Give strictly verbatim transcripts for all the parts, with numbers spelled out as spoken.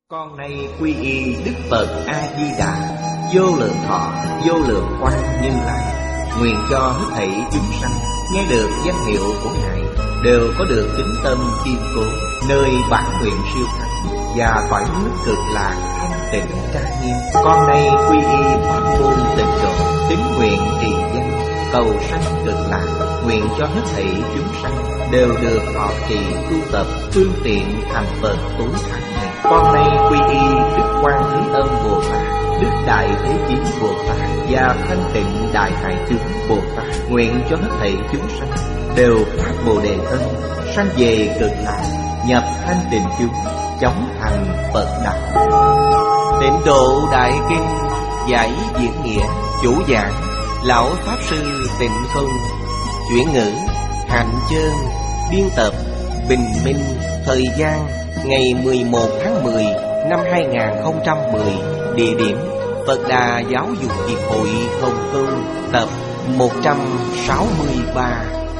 Con nay quy y Đức Phật A-di-đà, vô lượng thọ, vô lượng quang Như Lai. Nguyện cho hết thảy chúng sanh nghe được danh hiệu của Ngài đều có được tín tâm kiên cố, nơi bản nguyện siêu thắng và cõi nước cực lạc thanh tịnh trang nghiêm. Con nay quy y pháp môn tịnh độ, tín nguyện trì danh, cầu sanh cực lạc. Nguyện cho hết thảy chúng sanh đều được thọ trì tu tập phương tiện thành Phật tối thắng này. Con nay quy y Đức Quan Thế Âm Bồ Tát, Đức Đại Thế Chí Bồ Tát và Thanh Tịnh Đại Hải Chúng Bồ Tát. Nguyện cho hết thảy chúng sanh đều phát Bồ Đề Tâm, sanh về cực lạc, nhập thanh tịnh chúng, chóng thành Phật đạo. Tịnh độ Đại Kinh giải diễn nghĩa, chủ giảng Lão Pháp Sư Tịnh Không, chuyển ngữ Hạnh Chơn, biên tập Bình Minh. Thời gian ngày mười một tháng mười năm hai nghìn không trăm mười. Địa điểm Phật Đà Giáo dục Hiệp hội Hồng Kông. Tập một trăm sáu mươi ba.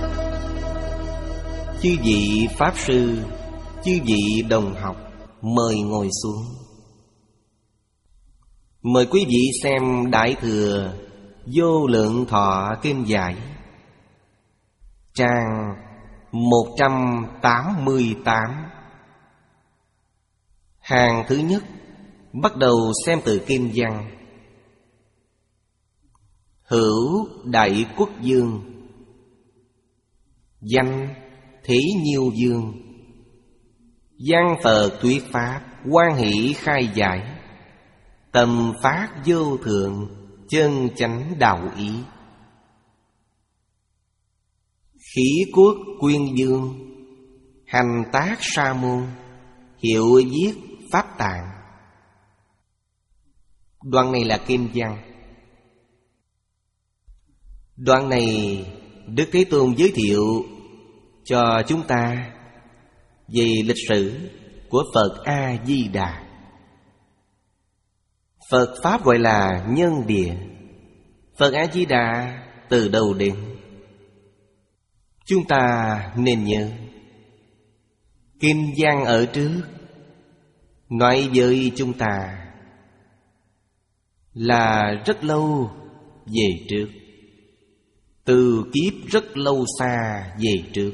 Chư vị Pháp Sư, chư vị đồng học, mời ngồi xuống. Mời quý vị xem Đại Thừa Vô Lượng Thọ Kinh Giải, trang một trăm tám mươi tám. Hàng thứ nhất, bắt đầu xem từ kinh văn. Hữu Đại Quốc Dương, danh Thế Nhiêu Dương, văn Phật thuyết pháp, hoan hỷ khai giải, tâm phát vô thượng, chân chánh đạo ý. Khí quốc Quyên Dương, hành tác sa môn, hiệu viết pháp tạng. Đoạn này là kinh văn. Đoạn này Đức Thế Tôn giới thiệu cho chúng ta về lịch sử của Phật A-di-đà. Phật Pháp gọi là nhân địa. Phật A-di-đà từ đầu đến, chúng ta nên nhớ kinh văn ở trước nói với chúng ta là rất lâu về trước, từ kiếp rất lâu xa về trước.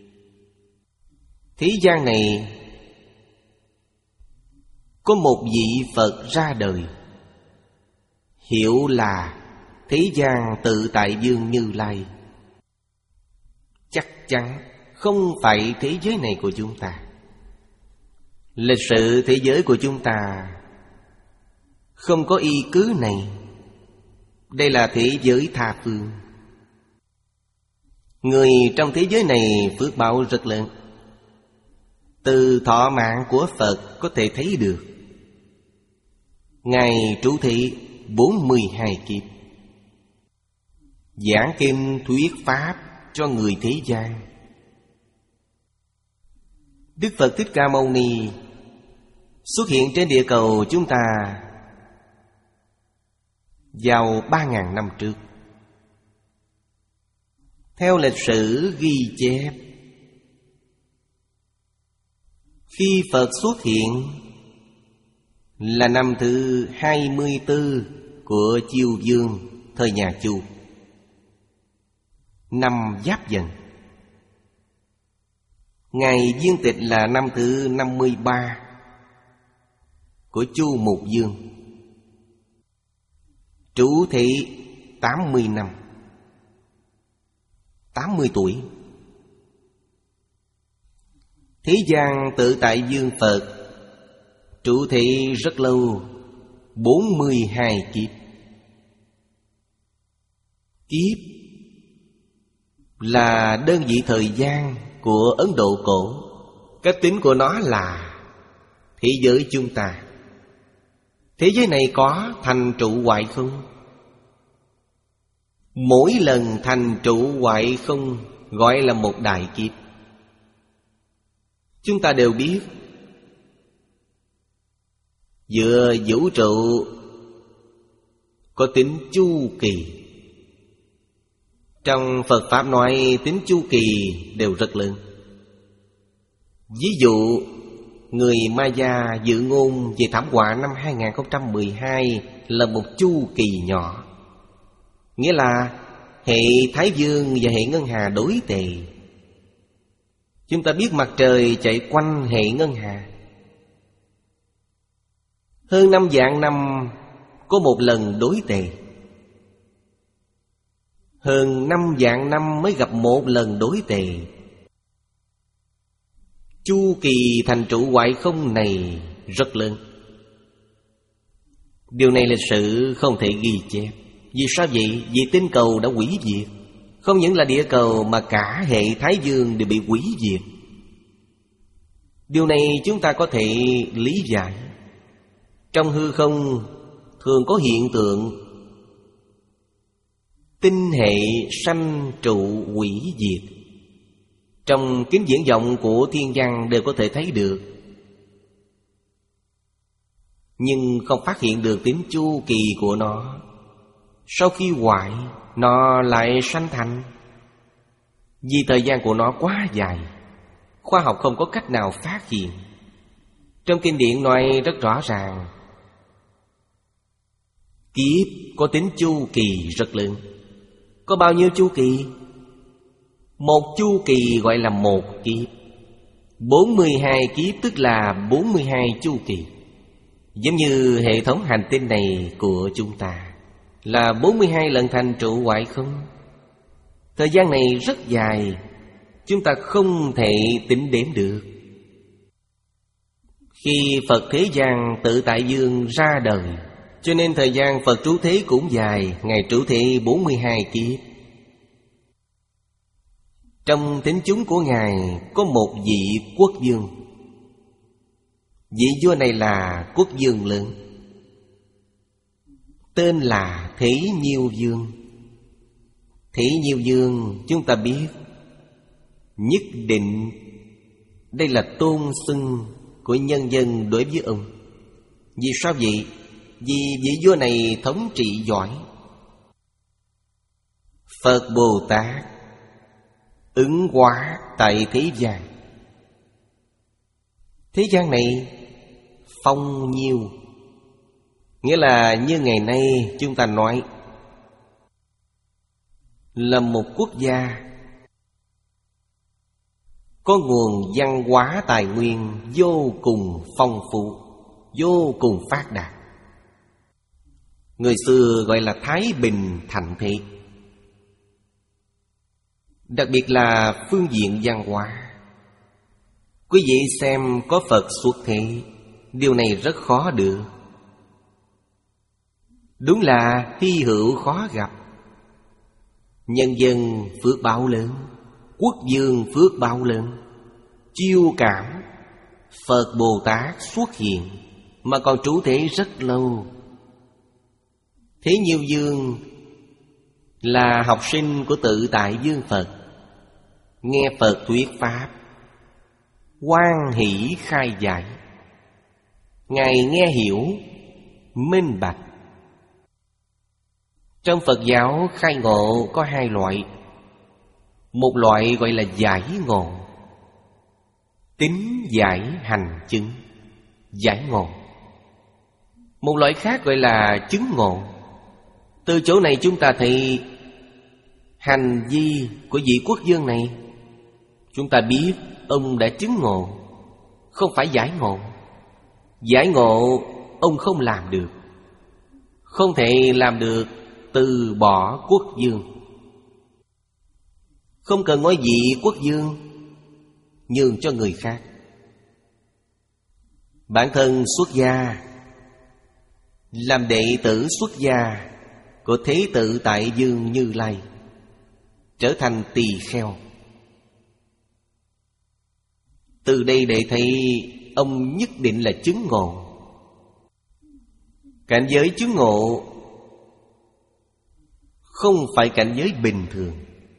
Thế gian này có một vị Phật ra đời, hiệu là Thế gian Tự Tại Vương Như Lai. Chắc chắn không phải thế giới này của chúng ta. Lịch sử thế giới của chúng ta không có y cứ này. Đây là thế giới tha phương. Người trong thế giới này phước báo rất lớn. Từ thọ mạng của Phật có thể thấy được. Ngài trú thị bốn mươi hai kiếp, giảng kinh thuyết pháp cho người thế gian. Đức Phật Thích Ca Mâu Ni xuất hiện trên địa cầu chúng ta vào ba ngàn năm trước. Theo lịch sử ghi chép, khi Phật xuất hiện là năm thứ hai mươi tư của Chiêu Vương thời nhà Chu, năm Giáp Dần. Ngày viên tịch là năm thứ năm mươi ba của Chu Mục Vương, trú thị tám mươi năm, tám mươi tuổi. Thế gian Tự Tại Vương Phật trụ thị rất lâu, bốn mươi hai kiếp. Kiếp là đơn vị thời gian của Ấn Độ cổ. Cách tính của nó là thế giới chúng ta. Thế giới này có thành trụ hoại không? Mỗi lần thành trụ hoại không gọi là một đại kiếp. Chúng ta đều biết, giữa vũ trụ có tính chu kỳ. Trong Phật Pháp nói tính chu kỳ đều rất lớn. Ví dụ người Maya dự ngôn về thảm họa năm hai không một hai là một chu kỳ nhỏ. Nghĩa là hệ Thái Dương và hệ Ngân Hà đối tề. Chúng ta biết mặt trời chạy quanh hệ Ngân Hà. Hơn năm vạn năm có một lần đối tề. Hơn năm vạn năm mới gặp một lần đối tề. Chu kỳ thành trụ hoại không này rất lớn. Điều này lịch sử không thể ghi chép. Vì sao vậy? Vì tinh cầu đã hủy diệt. Không những là địa cầu mà cả hệ Thái Dương đều bị hủy diệt. Điều này chúng ta có thể lý giải. Trong hư không thường có hiện tượng tinh hệ sanh trụ hủy diệt. Trong kính viễn vọng của thiên văn đều có thể thấy được. Nhưng không phát hiện được tính chu kỳ của nó. Sau khi hoại, nó lại sanh thành. Vì thời gian của nó quá dài, khoa học không có cách nào phát hiện. Trong kinh điển nói rất rõ ràng, kiếp có tính chu kỳ rất lớn. Có bao nhiêu chu kỳ? Một chu kỳ gọi là một kiếp. Bốn mươi hai kiếp tức là bốn mươi hai chu kỳ. Giống như hệ thống hành tinh này của chúng ta là bốn mươi hai lần thành trụ hoại không. Thời gian này rất dài, chúng ta không thể tính đếm được. Khi Phật Thế Gian Tự Tại Dương ra đời, cho nên thời gian Phật trú thế cũng dài. Ngài trú thế bốn mươi hai kiếp. Trong tính chúng của Ngài có một vị quốc vương. Vị vua này là quốc vương lớn, tên là Thế Nhiêu Vương. Thế Nhiêu Vương chúng ta biết, nhất định đây là tôn xưng của nhân dân đối với ông. Vì sao vậy? Vì vị vua này thống trị giỏi. Phật Bồ Tát ứng hóa tại thế gian. Thế gian này phong nhiêu, nghĩa là như ngày nay chúng ta nói là một quốc gia có nguồn văn hóa tài nguyên vô cùng phong phú, vô cùng phát đạt. Người xưa gọi là Thái Bình Thạnh Thế. Đặc biệt là phương diện văn hóa. Quý vị xem có Phật xuất thế, điều này rất khó được. Đúng là hy hữu khó gặp. Nhân dân phước báo lớn, quốc vương phước báo lớn, chiêu cảm Phật Bồ Tát xuất hiện, mà còn trú thế rất lâu. Thế Nhiêu Vương là học sinh của Tự Tại Dương Phật, nghe Phật thuyết pháp, hoan hỷ khai giải. Ngài nghe hiểu, minh bạch. Trong Phật giáo khai ngộ có hai loại. Một loại gọi là giải ngộ, tín giải hành chứng, giải ngộ. Một loại khác gọi là chứng ngộ. Từ chỗ này chúng ta thấy hành vi của vị quốc vương này, chúng ta biết ông đã chứng ngộ, không phải giải ngộ. Giải ngộ ông không làm được, không thể làm được từ bỏ quốc vương. Không cần ngôi vị quốc vương, nhường cho người khác. Bản thân xuất gia, làm đệ tử xuất gia của Thế Tự Tại Dương Như Lai, trở thành tỳ kheo. Từ đây để thấy ông nhất định là chứng ngộ. Cảnh giới chứng ngộ không phải cảnh giới bình thường.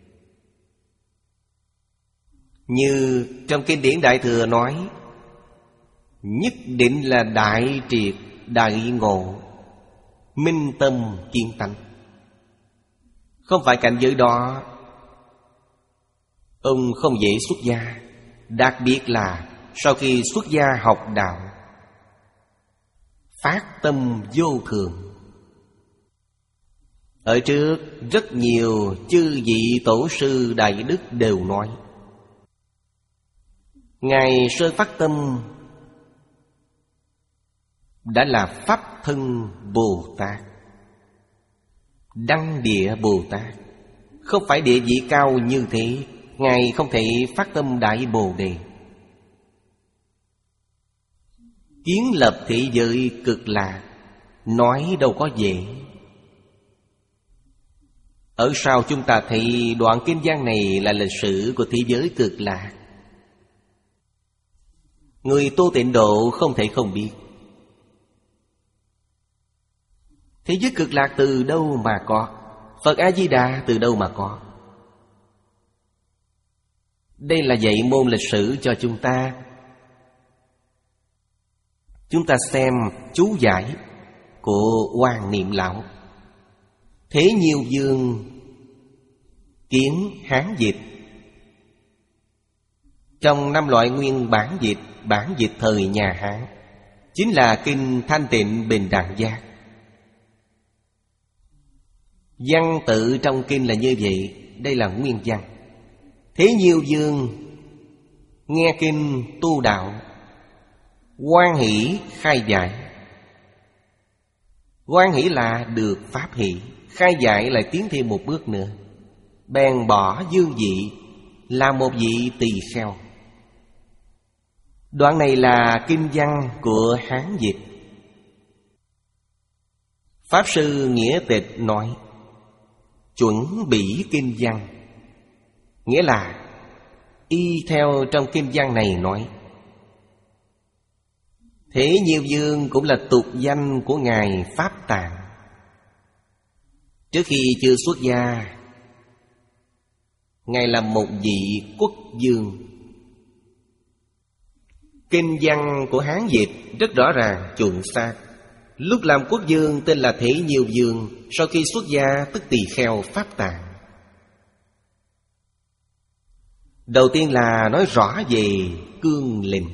Như trong kinh điển Đại Thừa nói, nhất định là đại triệt, đại ngộ, minh tâm kiên tánh. Không phải cảnh giới đó, ông không dễ xuất gia. Đặc biệt là sau khi xuất gia học đạo, phát tâm vô thường. Ở trước rất nhiều chư vị tổ sư đại đức đều nói, Ngài sơ phát tâm đã là Pháp Thân Bồ Tát, Đăng Địa Bồ Tát. Không phải địa vị cao như thế, Ngài không thể phát tâm Đại Bồ Đề. Kiến lập thế giới cực lạc, nói đâu có dễ. Ở sau chúng ta thấy đoạn kinh văn này là lịch sử của thế giới cực lạc. Người tu tịnh độ không thể không biết. Thế giới cực lạc từ đâu mà có? Phật A-di-đà từ đâu mà có? Đây là dạy môn lịch sử cho chúng ta. Chúng ta xem chú giải của Quan Niệm Lão. Thế Nhiêu Dương Kiến Hán dịch. Trong năm loại nguyên bản dịch, bản dịch thời nhà Hán chính là kinh Thanh Tịnh Bình Đẳng Giác. Văn tự trong kinh là như vậy, đây là nguyên văn. Thế Nhiêu Dương nghe kinh tu đạo, hoan hỷ khai giải. Hoan hỷ là được pháp hỷ, khai giải lại tiến thêm một bước nữa. Bèn bỏ dương vị, là một vị tỳ kheo. Đoạn này là kinh văn của Hán dịch. Pháp sư Nghĩa Tịch nói chuẩn bỉ kinh văn, nghĩa là y theo trong kinh văn này nói. Thế Nhiêu Dương cũng là tục danh của Ngài Pháp Tạng. Trước khi chưa xuất gia, Ngài là một vị quốc vương. Kinh văn của Hán dịch rất rõ ràng, chuẩn xác. Lúc làm quốc vương tên là Thế Nhiêu Dương, sau khi xuất gia tức tỳ kheo Pháp Tạng. Đầu tiên là nói rõ về cương lĩnh,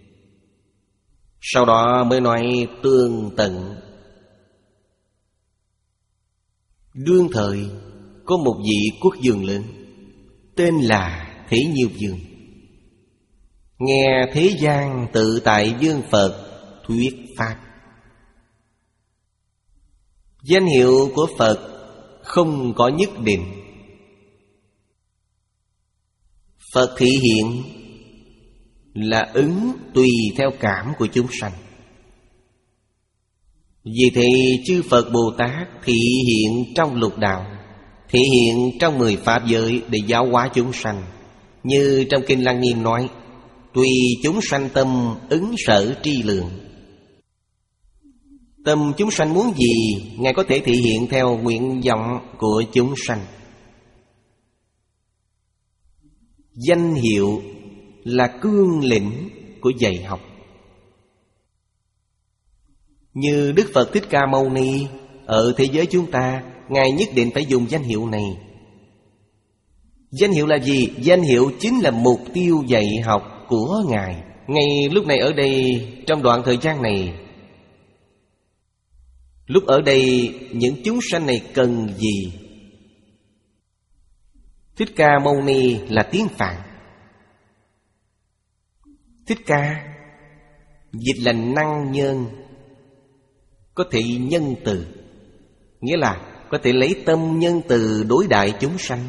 sau đó mới nói tương tận. Đương thời có một vị quốc vương lớn tên là Thế Nhiêu Dương. Nghe thế gian tự tại vương Phật thuyết pháp. Danh hiệu của Phật không có nhất định. Phật thị hiện là ứng tùy theo cảm của chúng sanh. Vì thế chư Phật Bồ Tát thị hiện trong lục đạo, thị hiện trong mười pháp giới để giáo hóa chúng sanh. Như trong kinh Lăng Nghiêm nói, tùy chúng sanh tâm ứng sở tri lượng. Tâm chúng sanh muốn gì, Ngài có thể thị hiện theo nguyện vọng của chúng sanh. Danh hiệu là cương lĩnh của dạy học. Như Đức Phật Thích Ca Mâu Ni, ở thế giới chúng ta, Ngài nhất định phải dùng danh hiệu này. Danh hiệu là gì? Danh hiệu chính là mục tiêu dạy học của Ngài. Ngay lúc này ở đây, trong đoạn thời gian này, lúc ở đây, những chúng sanh này cần gì? Thích Ca Mâu Ni là tiếng Phạn. Thích Ca dịch là năng nhân, có thể nhân từ, nghĩa là có thể lấy tâm nhân từ đối đại chúng sanh.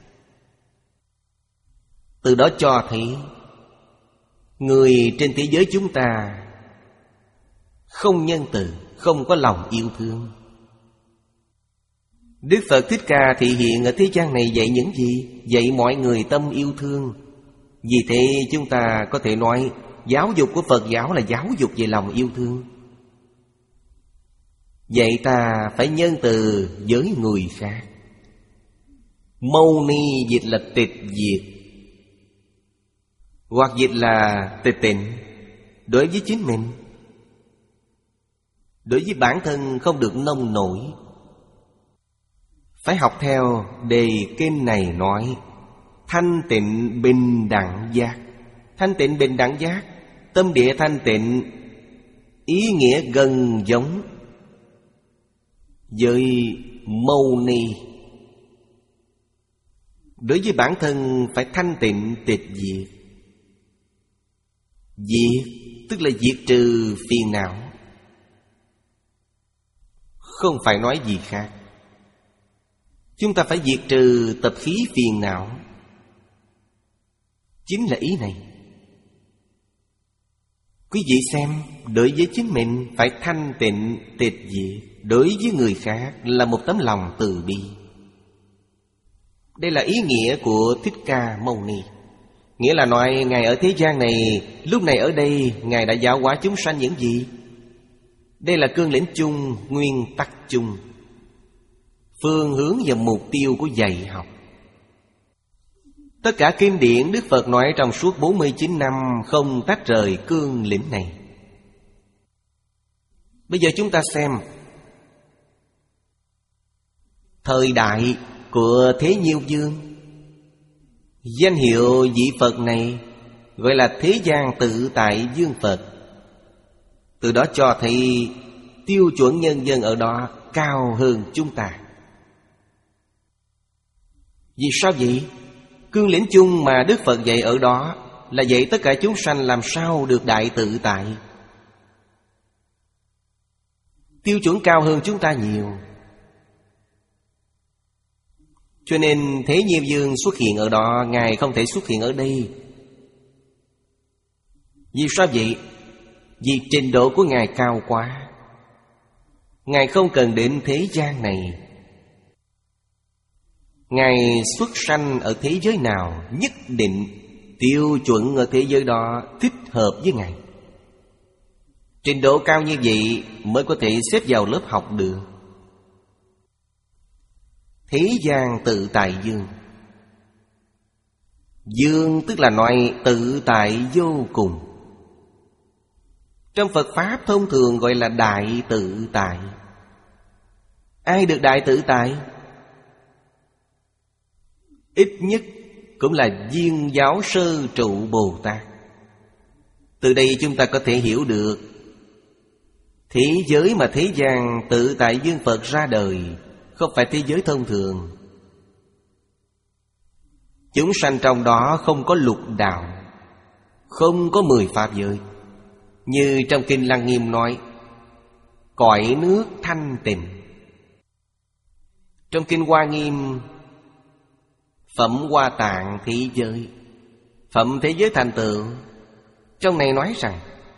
Từ đó cho thấy người trên thế giới chúng ta không nhân từ, không có lòng yêu thương. Đức Phật Thích Ca thị hiện ở thế gian này dạy những gì? Dạy mọi người tâm yêu thương. Vì thế chúng ta có thể nói giáo dục của Phật giáo là giáo dục về lòng yêu thương. Vậy ta phải nhân từ với người khác. Mâu ni dịch là tịch diệt, hoặc dịch là tịch tịnh. Đối với chính mình, đối với bản thân không được nông nổi. Phải học theo đề kinh này nói thanh tịnh bình đẳng giác. Thanh tịnh bình đẳng giác Tâm địa thanh tịnh, ý nghĩa gần giống với mâu ni. Đối với bản thân phải thanh tịnh tịch diệt. Diệt tức là diệt trừ phiền não, không phải nói gì khác. Chúng ta phải diệt trừ tập khí phiền não, chính là ý này. Quý vị xem, đối với chính mình phải thanh tịnh tịch diệt, đối với người khác là một tấm lòng từ bi. Đây là ý nghĩa của Thích Ca Mâu Ni. Nghĩa là nói Ngài ở thế gian này, lúc này ở đây Ngài đã giáo hóa chúng sanh những gì? Đây là cương lĩnh chung, nguyên tắc chung, phương hướng và mục tiêu của dạy học. Tất cả kinh điển Đức Phật nói trong suốt bốn mươi chín năm không tách rời cương lĩnh này. Bây giờ chúng ta xem thời đại của Thế Nhiêu Dương. Danh hiệu vị Phật này gọi là Thế gian tự tại Dương Phật. Từ đó cho thấy tiêu chuẩn nhân dân ở đó cao hơn chúng ta. Vì sao vậy? Cương lĩnh chung mà Đức Phật dạy ở đó là dạy tất cả chúng sanh làm sao được đại tự tại. Tiêu chuẩn cao hơn chúng ta nhiều. Cho nên Thế Nhiêu Dương xuất hiện ở đó, Ngài không thể xuất hiện ở đây. Vì sao vậy? Vì trình độ của Ngài cao quá. Ngài không cần đến thế gian này. Ngài xuất sanh ở thế giới nào, nhất định tiêu chuẩn ở thế giới đó thích hợp với Ngài. Trình độ cao như vậy mới có thể xếp vào lớp học được. Thế gian tự tại dương. Dương tức là nói tự tại vô cùng. Trong Phật Pháp thông thường gọi là đại tự tại. Ai được đại tự tại? Ít nhất cũng là Viên Giáo Sơ Trụ Bồ Tát. Từ đây chúng ta có thể hiểu được thế giới mà thế gian tự tại dương Phật ra đời không phải thế giới thông thường. Chúng sanh trong đó không có lục đạo, không có mười pháp giới. Như trong Kinh Lăng Nghiêm nói, cõi nước thanh tịnh. Trong Kinh Hoa Nghiêm, Phẩm Hoa Tạng thế giới, Phẩm thế giới thành tựu, trong này nói rằng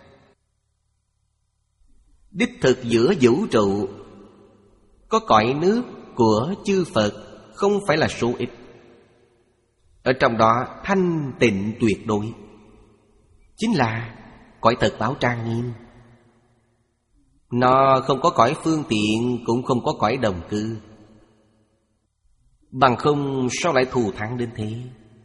đích thực giữa vũ trụ có cõi nước của chư Phật không phải là số ít. Ở trong đó thanh tịnh tuyệt đối, chính là cõi thật báo trang nghiêm. Nó không có cõi phương tiện, cũng không có cõi đồng cư. Bằng không sao lại thù thắng đến thế?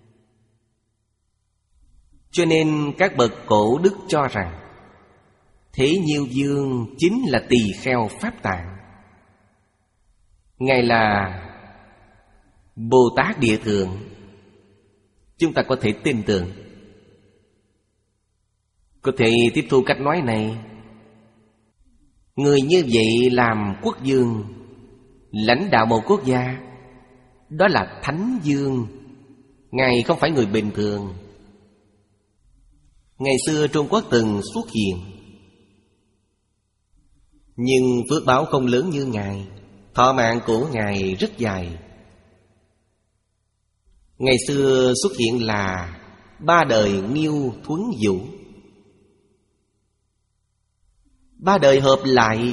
Cho nên các bậc cổ đức cho rằng Thế Nhiêu Dương chính là tỳ kheo Pháp Tạng. Ngài là Bồ Tát Địa Thượng. Chúng ta có thể tin tưởng, có thể tiếp thu cách nói này. Người như vậy làm quốc vương, lãnh đạo một quốc gia, đó là Thánh Dương. Ngài không phải người bình thường. Ngày xưa Trung Quốc từng xuất hiện, nhưng phước báo không lớn như Ngài. Thọ mạng của Ngài rất dài. Ngày xưa xuất hiện là ba đời Nghiêu Thuấn Vũ. Ba đời hợp lại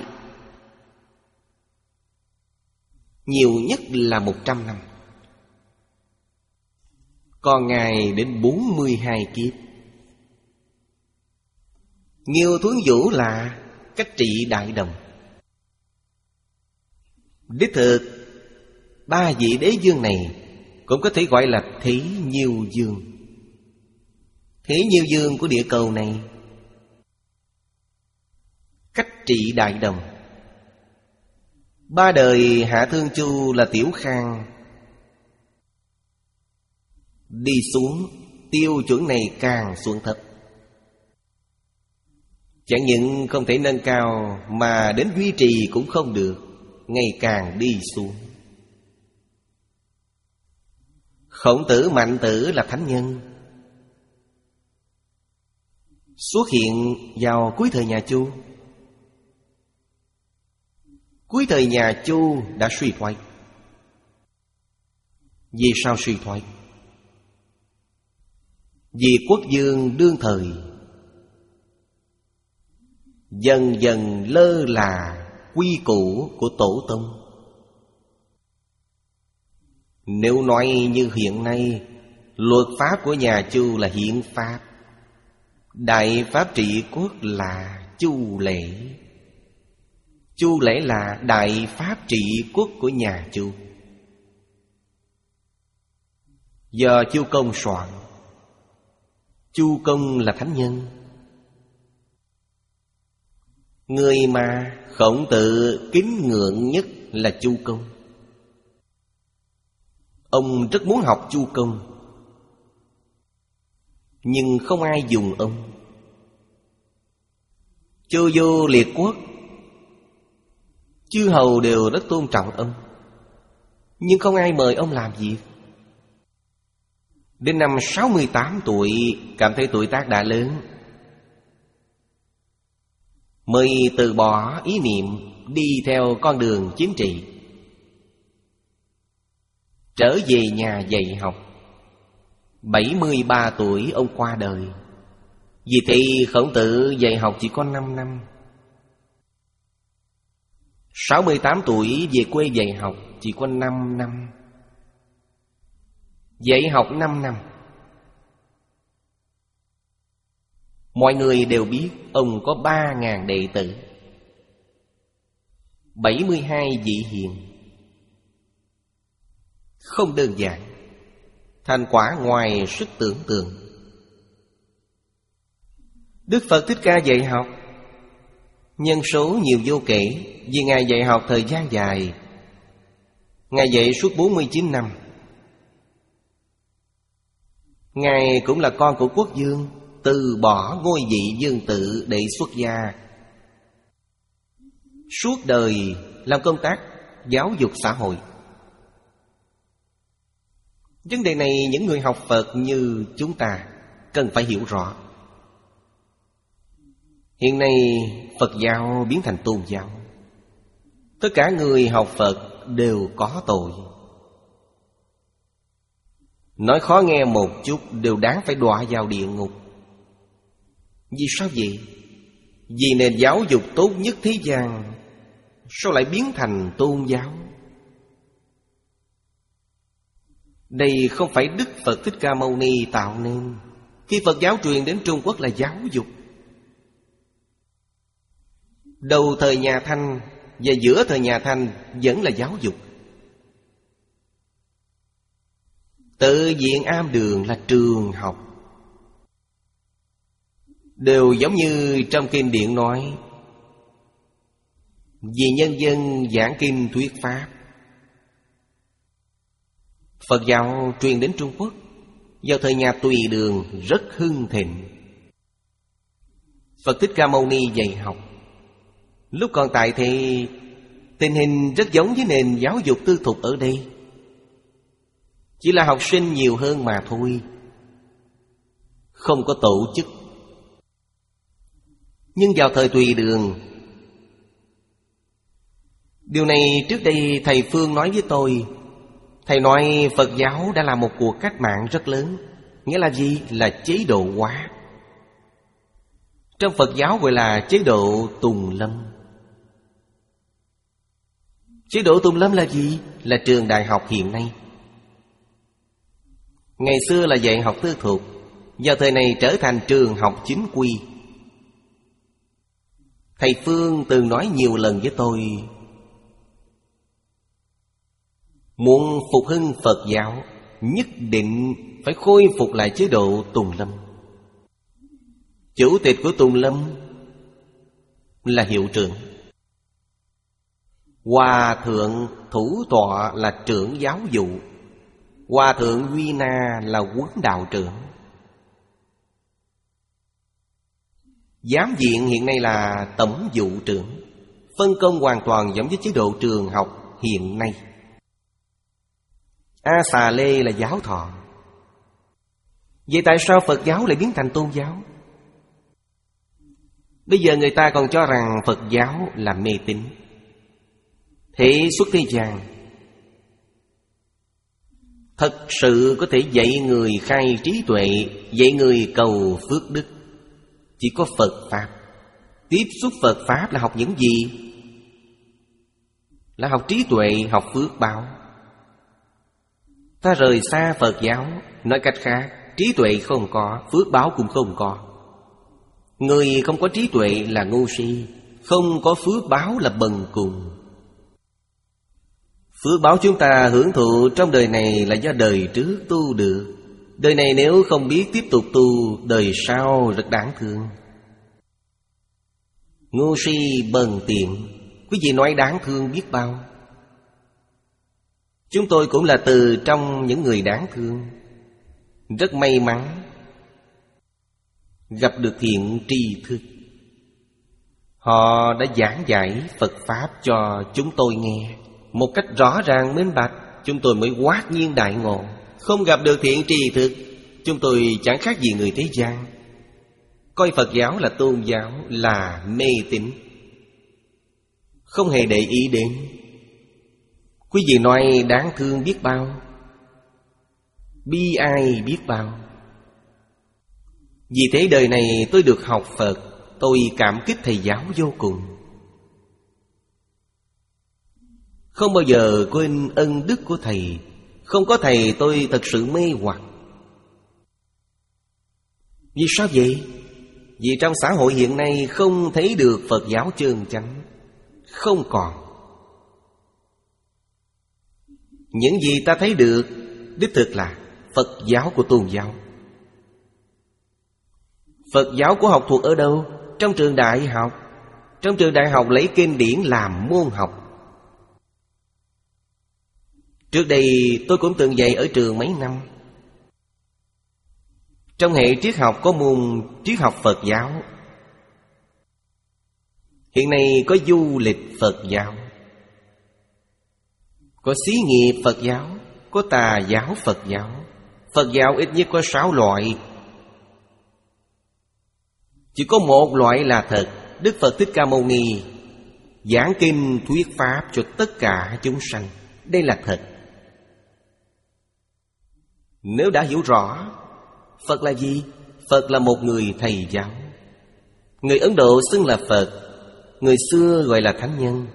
nhiều nhất là một trăm năm. Còn Ngài đến bốn mươi hai kiếp. Nghiêu Thuấn Vũ là cách trị đại đồng. Đích thực ba vị đế vương này cũng có thể gọi là Thế Nhiêu Dương. Thế Nhiêu Dương của địa cầu này cách trị đại đồng. Ba đời Hạ Thương Chu là Tiểu Khang đi xuống, tiêu chuẩn này càng xuống thấp. Chẳng những không thể nâng cao, mà đến duy trì cũng không được, ngày càng đi xuống. Khổng Tử, Mạnh Tử là thánh nhân, xuất hiện vào cuối thời nhà Chu. Cuối thời nhà Chu đã suy thoái. Vì sao suy thoái? Vì quốc vương đương thời dần dần lơ là quy củ của tổ tông. Nếu nói như hiện nay, luật pháp của nhà Chu là hiến pháp, đại pháp trị quốc là Chu lễ. Chu lễ là đại pháp trị quốc của nhà Chu, do Chu Công soạn. Chu Công là thánh nhân. Người mà Khổng Tử kính ngưỡng nhất là Chu Công. Ông rất muốn học Chu Công, nhưng không ai dùng ông. Chu Du liệt quốc, chư hầu đều rất tôn trọng ông, nhưng không ai mời ông làm việc. Đến năm sáu mươi tám tuổi, cảm thấy tuổi tác đã lớn, mới từ bỏ ý niệm đi theo con đường chính trị, trở về nhà dạy học. Bảy mươi ba tuổi ông qua đời. Vì thế Khổng Tử dạy học chỉ có năm năm. Sáu mươi tám tuổi về quê dạy học chỉ có năm năm. Dạy học năm năm. Mọi người đều biết ông có ba ngàn đệ tử, bảy mươi hai vị hiền. Không đơn giản, thành quả ngoài sức tưởng tượng. Đức Phật Thích Ca dạy học, nhân số nhiều vô kể, vì Ngài dạy học thời gian dài. Ngài dạy suốt bốn mươi chín năm. Ngài cũng là con của quốc vương, từ bỏ ngôi vị vương tự để xuất gia. Suốt đời làm công tác giáo dục xã hội. Vấn đề này những người học Phật như chúng ta cần phải hiểu rõ. Hiện nay Phật giáo biến thành tôn giáo. Tất cả người học Phật đều có tội. Nói khó nghe một chút đều đáng phải đọa vào địa ngục. Vì sao vậy? Vì nền giáo dục tốt nhất thế gian sao lại biến thành tôn giáo? Đây không phải Đức Phật Thích Ca Mâu Ni tạo nên. Khi Phật giáo truyền đến Trung Quốc là giáo dục. Đầu thời nhà Thanh và giữa thời nhà Thanh vẫn là giáo dục. Tự viện am đường là trường học. Đều giống như trong kinh điển nói, vì nhân dân giảng kinh thuyết pháp. Phật giáo truyền đến Trung Quốc vào thời nhà Tùy Đường rất hưng thịnh. Phật Thích Ca Mâu Ni dạy học. Lúc còn tại thì tình hình rất giống với nền giáo dục tư thục ở đây, chỉ là học sinh nhiều hơn mà thôi, không có tổ chức. Nhưng vào thời Tùy Đường, điều này trước đây thầy Phương nói với tôi. Thầy nói Phật giáo đã làm một cuộc cách mạng rất lớn. Nghĩa là gì? Là chế độ hóa. Trong Phật giáo gọi là chế độ Tùng Lâm. Chế độ Tùng Lâm là gì? Là trường đại học hiện nay. Ngày xưa là dạy học tư thục, vào thời này trở thành trường học chính quy. Thầy Phương từng nói nhiều lần với tôi, muốn phục hưng Phật giáo nhất định phải khôi phục lại chế độ Tùng Lâm. Chủ tịch của Tùng Lâm là hiệu trưởng, Hòa thượng thủ tọa là trưởng giáo vụ, Hòa thượng Duy Na là huấn đạo trưởng. Giám viện hiện nay là tổng vụ trưởng, phân công hoàn toàn giống với chế độ trường học hiện nay. A Xà Lê là giáo thọ. Vậy tại sao Phật giáo lại biến thành tôn giáo? Bây giờ người ta còn cho rằng Phật giáo là mê tín. Thế xuất thế gian thật sự có thể dạy người khai trí tuệ, dạy người cầu phước đức, chỉ có Phật Pháp. Tiếp xúc Phật Pháp là học những gì? Là học trí tuệ, học phước báo. Ta rời xa Phật giáo, nói cách khác, trí tuệ không có, phước báo cũng không có. Người không có trí tuệ là ngu si, không có phước báo là bần cùng. Phước báo chúng ta hưởng thụ trong đời này là do đời trước tu được. Đời này nếu không biết tiếp tục tu, đời sau rất đáng thương. Ngu si bần tiện, quý vị nói đáng thương biết bao. Chúng tôi cũng là từ trong những người đáng thương. Rất may mắn gặp được thiện tri thức. Họ đã giảng giải Phật Pháp cho chúng tôi nghe một cách rõ ràng minh bạch, chúng tôi mới quát nhiên đại ngộ. Không gặp được thiện tri thức, chúng tôi chẳng khác gì người thế gian, coi Phật giáo là tôn giáo, là mê tín, không hề để ý đến. Quý vị nói đáng thương biết bao, bi ai biết bao. Vì thế đời này tôi được học Phật, tôi cảm kích thầy giáo vô cùng. Không bao giờ quên ân đức của thầy. Không có thầy tôi thật sự mê hoặc. Vì sao vậy? Vì trong xã hội hiện nay không thấy được Phật giáo chân chánh. Không còn. Những gì ta thấy được đích thực là Phật giáo của tôn giáo. Phật giáo của học thuộc ở đâu? Trong trường đại học. Trong trường đại học lấy kinh điển làm môn học. Trước đây tôi cũng từng dạy ở trường mấy năm. Trong hệ triết học có môn triết học Phật giáo. Hiện nay có du lịch Phật giáo, có xí nghiệp Phật giáo, có tà giáo Phật giáo. Phật giáo ít nhất có sáu loại. Chỉ có một loại là thật. Đức Phật Thích Ca Mâu Ni giảng kinh thuyết pháp cho tất cả chúng sanh. Đây là thật. Nếu đã hiểu rõ Phật là gì? Phật là một người thầy giáo. Người Ấn Độ xưng là Phật, người xưa gọi là thánh nhân.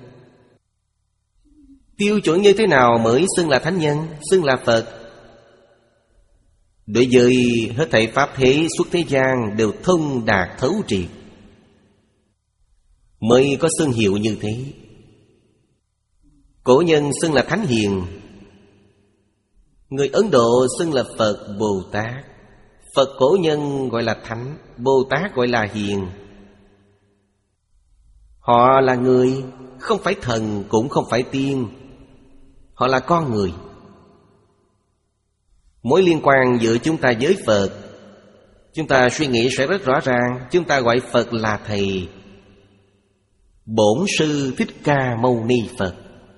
Tiêu chuẩn như thế nào mới xưng là thánh nhân, xưng là Phật? Đối với hết thảy pháp thế xuất thế gian đều thông đạt thấu triệt, mới có xưng hiệu như thế. Cổ nhân xưng là Thánh Hiền, người Ấn Độ xưng là Phật Bồ Tát. Phật cổ nhân gọi là Thánh, Bồ Tát gọi là Hiền. Họ là người, không phải thần cũng không phải tiên. Họ là con người. Mối liên quan giữa chúng ta với Phật, chúng ta suy nghĩ sẽ rất rõ ràng. Chúng ta gọi Phật là Thầy. Bổn Sư Thích Ca Mâu Ni Phật.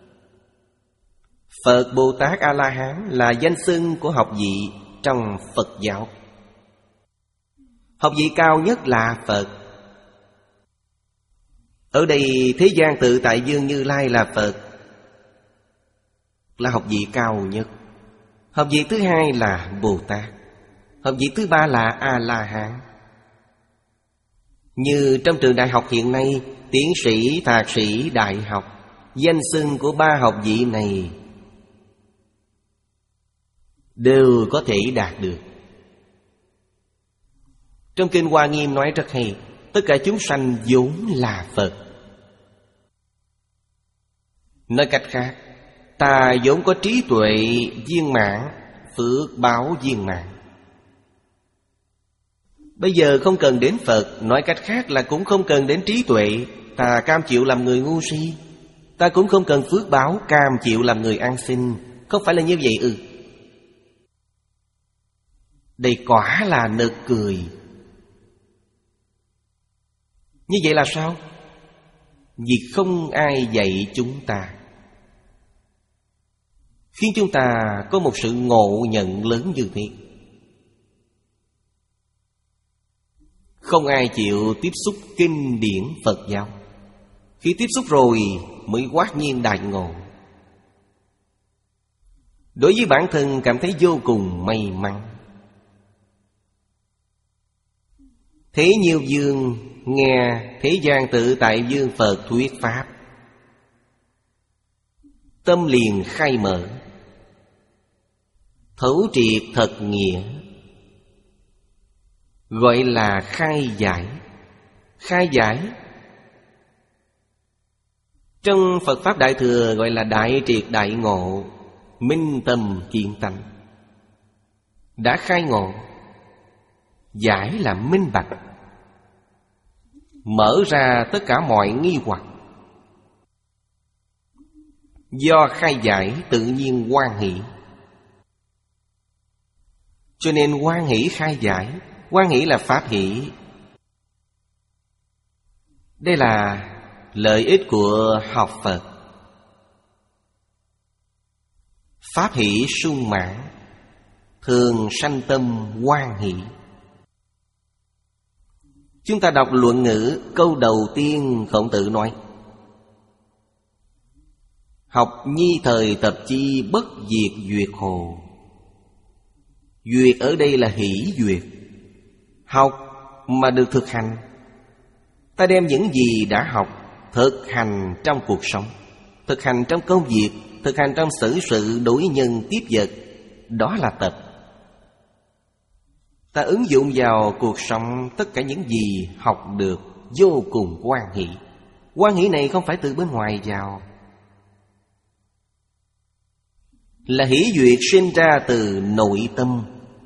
Phật Bồ Tát A-la-hán là danh xưng của học vị trong Phật giáo. Học vị cao nhất là Phật. Ở đây thế gian tự tại Dương Như Lai là Phật, là học vị cao nhất. Học vị thứ hai là Bồ Tát. Học vị thứ ba là A-la-hán. Như trong trường đại học hiện nay, tiến sĩ, thạc sĩ, đại học, danh xưng của ba học vị này đều có thể đạt được. Trong Kinh Hoa Nghiêm nói rất hay, tất cả chúng sanh vốn là Phật. Nói cách khác, ta vốn có trí tuệ viên mãn, phước báo viên mãn. Bây giờ không cần đến Phật. Nói cách khác là cũng không cần đến trí tuệ. Ta cam chịu làm người ngu si. Ta cũng không cần phước báo, cam chịu làm người ăn xin. Không phải là như vậy ư? Đây quả là nực cười. Như vậy là sao? Vì không ai dạy chúng ta, khiến chúng ta có một sự ngộ nhận lớn như thế. Không ai chịu tiếp xúc kinh điển Phật giáo. Khi tiếp xúc rồi mới hoát nhiên đại ngộ. Đối với bản thân cảm thấy vô cùng may mắn. Thế Nhiêu Dương nghe thế gian tự tại vương Phật thuyết pháp, tâm liền khai mở, thấu triệt thật nghĩa, gọi là khai giải. Khai giải trong Phật Pháp Đại Thừa gọi là đại triệt đại ngộ, minh tâm kiến tánh. Đã khai ngộ, giải là minh bạch, mở ra tất cả mọi nghi hoặc. Do khai giải tự nhiên hoan hỷ, cho nên hoan hỷ khai giải. Hoan hỷ là pháp hỷ. Đây là lợi ích của học Phật. Pháp hỷ sung mãn, thường sanh tâm hoan hỷ. Chúng ta đọc Luận Ngữ, câu đầu tiên Khổng Tử nói: học nhi thời tập chi, bất diệt duyệt hồ. Duyệt ở đây là hỷ duyệt. Học mà được thực hành. Ta đem những gì đã học thực hành trong cuộc sống, thực hành trong công việc, thực hành trong xử sự đối nhân tiếp vật. Đó là tập. Ta ứng dụng vào cuộc sống tất cả những gì học được vô cùng hoan hỷ. Hoan hỷ này không phải từ bên ngoài vào, là hỷ duyệt sinh ra từ nội tâm.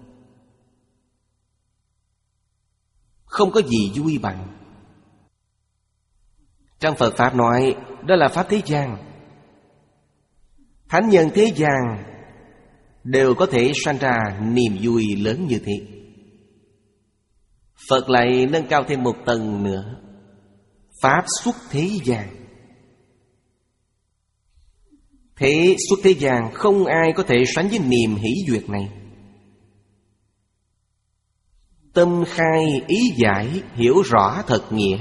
Không có gì vui bằng. Trong Phật Pháp nói đó là Pháp thế gian. Thánh nhân thế gian đều có thể sanh ra niềm vui lớn như thế. Phật lại nâng cao thêm một tầng nữa: Pháp xuất thế gian. Thế xuất thế gian không ai có thể sánh với niềm hỷ duyệt này. Tâm khai ý giải, hiểu rõ thật nghĩa.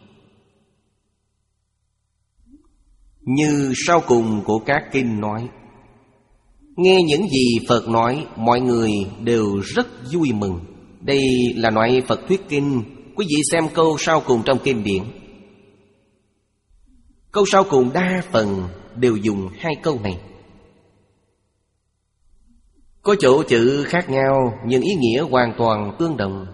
Như sau cùng của các kinh nói, nghe những gì Phật nói, mọi người đều rất vui mừng. Đây là loại Phật thuyết kinh. Quý vị xem câu sau cùng trong kinh điển. Câu sau cùng đa phần đều dùng hai câu này. Có chỗ chữ khác nhau nhưng ý nghĩa hoàn toàn tương đồng.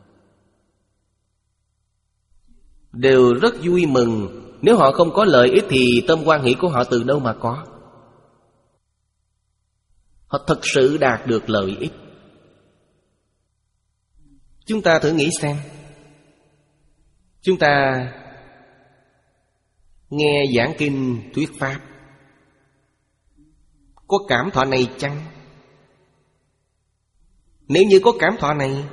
Đều rất vui mừng. Nếu họ không có lợi ích thì tâm hoan hỷ của họ từ đâu mà có? Họ thật sự đạt được lợi ích. Chúng ta thử nghĩ xem, chúng ta nghe giảng kinh thuyết pháp, có cảm thọ này chăng? Nếu như có cảm thọ này,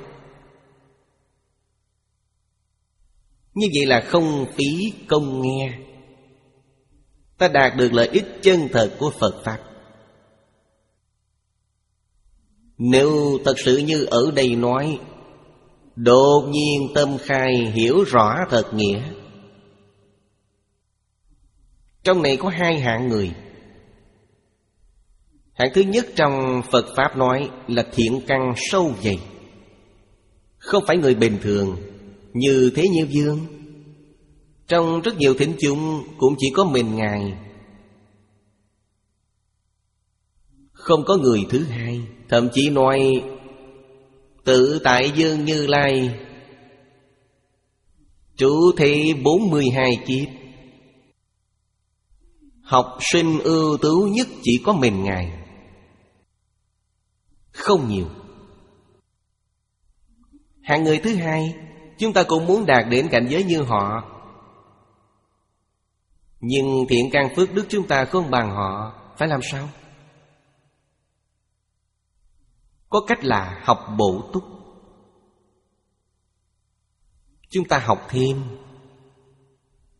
như vậy là không phí công nghe. Ta đạt được lợi ích chân thật của Phật Pháp. Nếu thật sự như ở đây nói, đột nhiên tâm khai, hiểu rõ thật nghĩa. Trong này có hai hạng người. Hạng thứ nhất trong Phật Pháp nói là thiện căn sâu dày, không phải người bình thường như Thế Nhiêu Dương. Trong rất nhiều thính chúng cũng chỉ có mình Ngài, không có người thứ hai. Thậm chí nói Tự Tại Dương Như Lai trú thế bốn mươi hai kiếp, học sinh ưu tú nhất chỉ có mình Ngài, không nhiều. Hạng người thứ hai, chúng ta cũng muốn đạt đến cảnh giới như họ, nhưng thiện căn phước đức chúng ta không bằng họ. Phải làm sao? Có cách là học bổ túc. Chúng ta học thêm,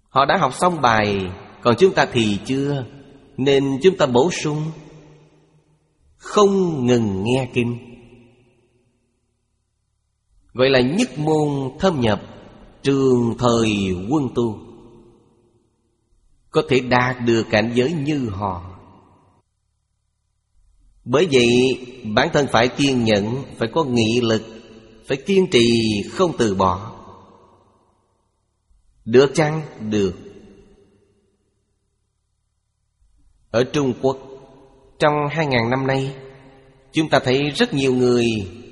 Họ đã học xong bài, còn chúng ta thì chưa, nên chúng ta bổ sung, không ngừng nghe kinh, gọi là nhất môn thâm nhập, trường thời quân tu, có thể đạt được cảnh giới như họ. Bởi vậy bản thân phải kiên nhẫn, phải có nghị lực, phải kiên trì không từ bỏ. Được chăng? Được. Ở Trung Quốc, trong hai ngàn năm nay, chúng ta thấy rất nhiều người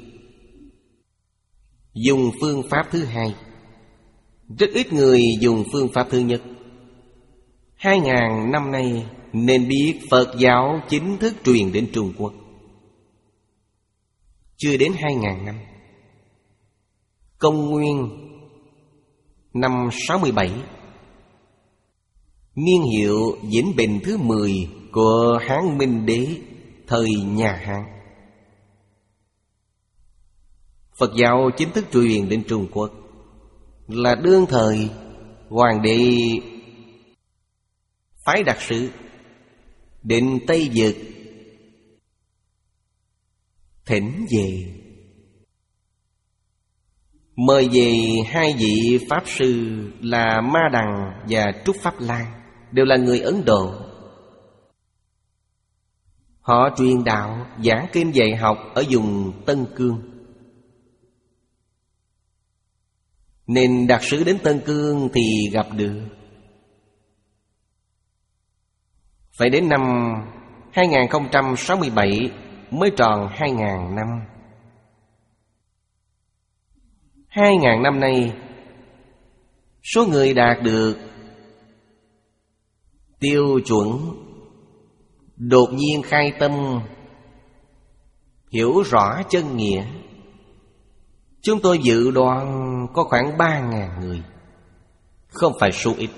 dùng phương pháp thứ hai, rất ít người dùng phương pháp thứ nhất. Hai ngàn năm nay nên biết Phật giáo chính thức truyền đến Trung Quốc chưa đến hai ngàn năm. Công nguyên năm sáu mươi bảy, niên hiệu Vĩnh Bình thứ mười của Hán Minh Đế thời nhà Hán, Phật giáo chính thức truyền đến Trung Quốc. Là đương thời hoàng đế phái đặc sứ đến Tây Vực thỉnh về, mời về hai vị pháp sư là Ma Đằng và Trúc Pháp Lan, đều là người Ấn Độ. Họ truyền đạo, giảng kinh dạy học ở vùng Tân Cương, nên đặc sứ đến Tân Cương thì gặp được. Phải đến năm hai nghìn không trăm sáu mươi bảy mới tròn hai ngàn năm. Hai ngàn năm nay, số người đạt được tiêu chuẩn, đột nhiên khai tâm, hiểu rõ chân nghĩa, chúng tôi dự đoán có khoảng ba ngàn người, không phải số ít.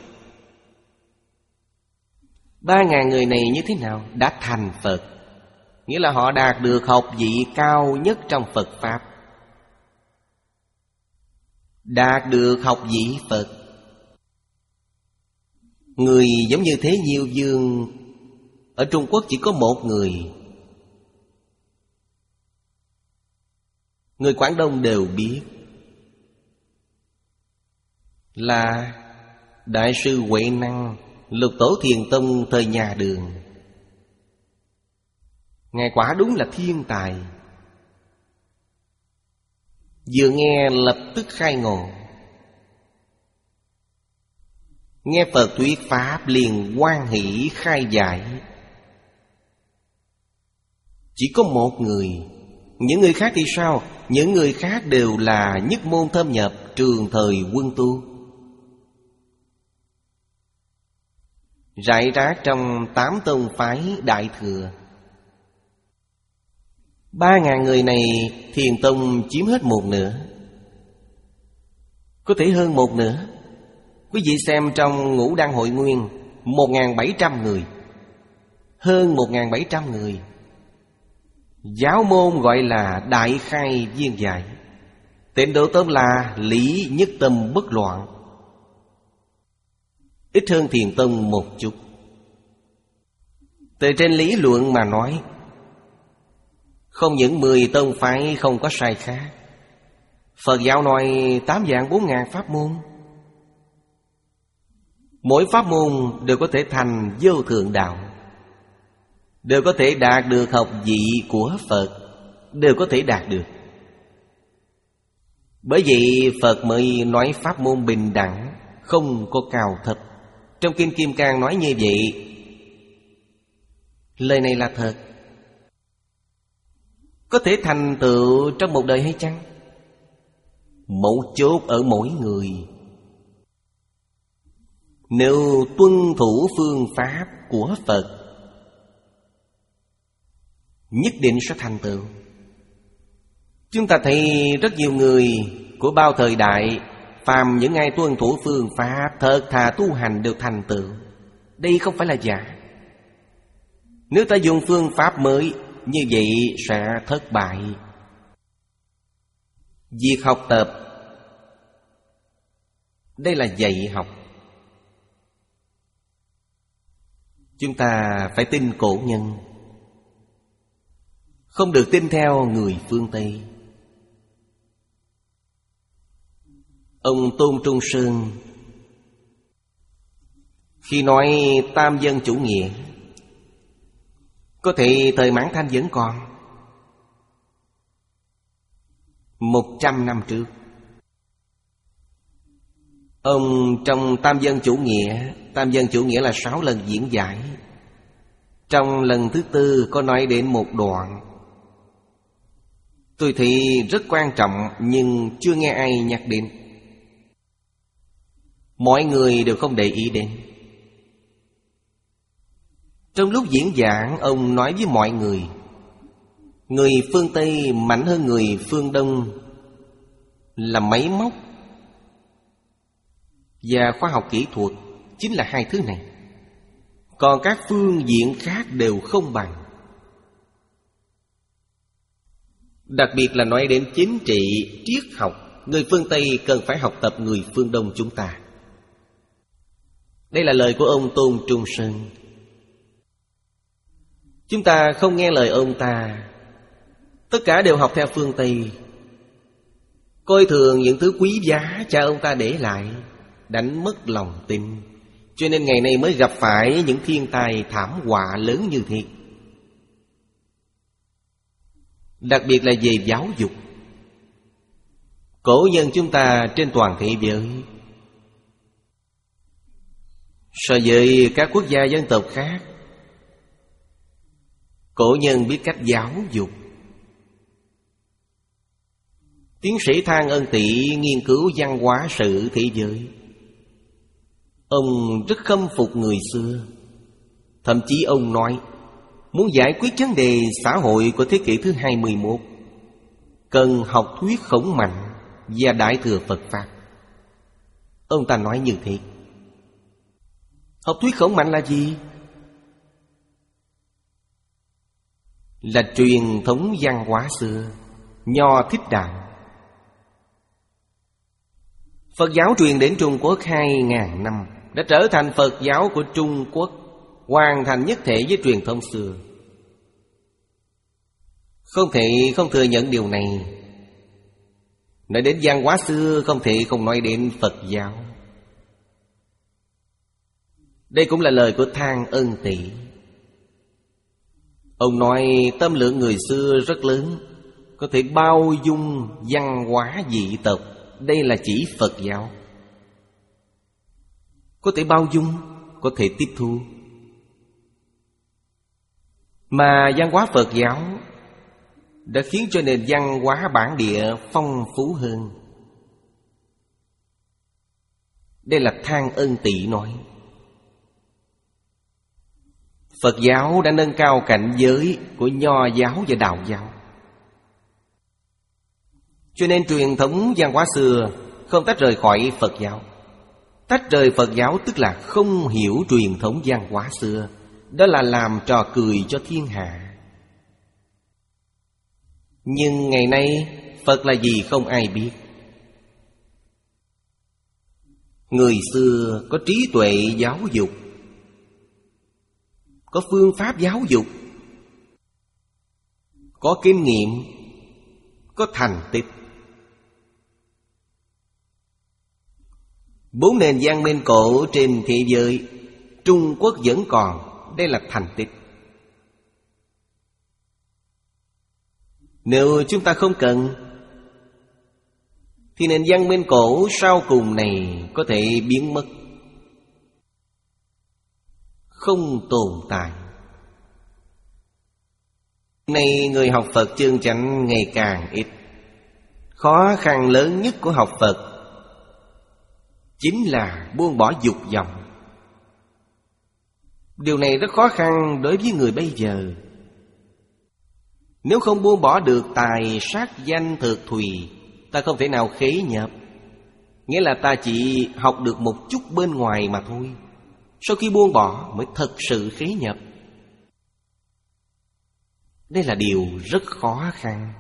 Ba ngàn người này như thế nào? Đã thành Phật, nghĩa là họ đạt được học vị cao nhất trong Phật Pháp, đạt được học vị Phật. Người giống như Thế Diêu Vương ở Trung Quốc chỉ có một người, người Quảng Đông đều biết, là Đại sư Huệ Năng, Lục Tổ Thiền Tông thời nhà Đường. Ngài quả đúng là thiên tài, vừa nghe lập tức khai ngộ, nghe Phật thuyết pháp liền hoan hỷ khai giải. Chỉ có một người. Những người khác thì sao? Những người khác đều là nhất môn thâm nhập, trường thời quân tu, rải rác trong tám tông phái Đại Thừa. Ba ngàn người này Thiền Tông chiếm hết một nửa, có thể hơn một nửa. Quý vị xem trong Ngũ Đăng Hội Nguyên, một nghìn bảy trăm người, hơn một nghìn bảy trăm người. Giáo môn gọi là Đại Khai Viên Giải, tên độ tóm là Lý Nhất Tâm Bất Loạn, ít hơn Thiền Tông một chút. Từ trên lý luận mà nói, không những mười tông phái không có sai khác. Phật giáo nói tám vạn bốn ngàn pháp môn, mỗi pháp môn đều có thể thành vô thượng đạo, đều có thể đạt được học vị của Phật, đều có thể đạt được. Bởi vậy Phật mới nói pháp môn bình đẳng, không có cao thấp. Trong Kinh Kim Cang nói như vậy. Lời này là thật. Có thể thành tựu trong một đời hay chăng? Mấu chốt ở mỗi người. Nếu tuân thủ phương pháp của Phật, nhất định sẽ thành tựu. Chúng ta thấy rất nhiều người của bao thời đại, phàm những ai tuân thủ phương pháp thật thà tu hành đều thành tựu. Đây không phải là giả. Nếu ta dùng phương pháp mới, như vậy sẽ thất bại. Việc học tập, đây là dạy học. Chúng ta phải tin cổ nhân, không được tin theo người phương Tây. Ông Tôn Trung Sơn khi nói tam dân chủ nghĩa, có thể thời Mãn Thanh vẫn còn. Một trăm năm trước, ông trong tam dân chủ nghĩa, tam dân chủ nghĩa là sáu lần diễn giải. Trong lần thứ tư có nói đến một đoạn, tôi thấy rất quan trọng nhưng chưa nghe ai nhắc đến. Mọi người đều không để ý đến. Trong lúc diễn giảng, ông nói với mọi người, người phương Tây mạnh hơn người phương Đông là máy móc và khoa học kỹ thuật, chính là hai thứ này. Còn các phương diện khác đều không bằng. Đặc biệt là nói đến chính trị, triết học, người phương Tây cần phải học tập người phương Đông chúng ta. Đây là lời của ông Tôn Trung Sơn. Chúng ta không nghe lời ông ta, tất cả đều học theo phương Tây, coi thường những thứ quý giá cha ông ta để lại, đánh mất lòng tin. Cho nên ngày nay mới gặp phải những thiên tai thảm họa lớn như thế. Đặc biệt là về giáo dục. Cổ nhân chúng ta trên toàn thế giới, so với các quốc gia dân tộc khác, cổ nhân biết cách giáo dục. Tiến sĩ Thang Ân Tị nghiên cứu văn hóa sử thế giới. Ông rất khâm phục người xưa. Thậm chí ông nói, muốn giải quyết vấn đề xã hội của thế kỷ thứ hai mươi mốt, cần học thuyết Khổng Mạnh và Đại Thừa Phật Pháp. Ông ta nói như thế. Học thuyết Khổng Mạnh là gì? Là truyền thống văn hóa xưa, Nho Thích Đạo. Phật giáo truyền đến Trung Quốc hai ngàn năm, đã trở thành Phật giáo của Trung Quốc, hoàn thành nhất thể với truyền thống xưa. Không thể không thừa nhận điều này. Nói đến văn hóa xưa, không thể không nói đến Phật giáo. Đây cũng là lời của Thang Ân Tị. Ông nói tâm lượng người xưa rất lớn, có thể bao dung văn hóa dị tộc. Đây là chỉ Phật giáo. Có thể bao dung, có thể tiếp thu. Mà văn hóa Phật giáo đã khiến cho nền văn hóa bản địa phong phú hơn. Đây là Thang Ân Tị nói. Phật giáo đã nâng cao cảnh giới của Nho giáo và Đạo giáo. Cho nên truyền thống văn hóa xưa không tách rời khỏi Phật giáo. Tách rời Phật giáo tức là không hiểu truyền thống văn hóa xưa. Đó là làm trò cười cho thiên hạ. Nhưng ngày nay Phật là gì không ai biết. Người xưa có trí tuệ giáo dục, có phương pháp giáo dục, có kinh nghiệm, có thành tích. Bốn nền văn minh cổ trên thế giới, Trung Quốc vẫn còn. Đây là thành tích. Nếu chúng ta không cần, thì nền văn minh cổ sau cùng này có thể biến mất, không tồn tại. Nay người học Phật chân chánh ngày càng ít. Khó khăn lớn nhất của học Phật chính là buông bỏ dục vọng. Điều này rất khó khăn đối với người bây giờ. Nếu không buông bỏ được tài sát danh thực thùy, ta không thể nào khế nhập. Nghĩa là ta chỉ học được một chút bên ngoài mà thôi. Sau khi buông bỏ mới thật sự khế nhập. Đây là điều rất khó khăn.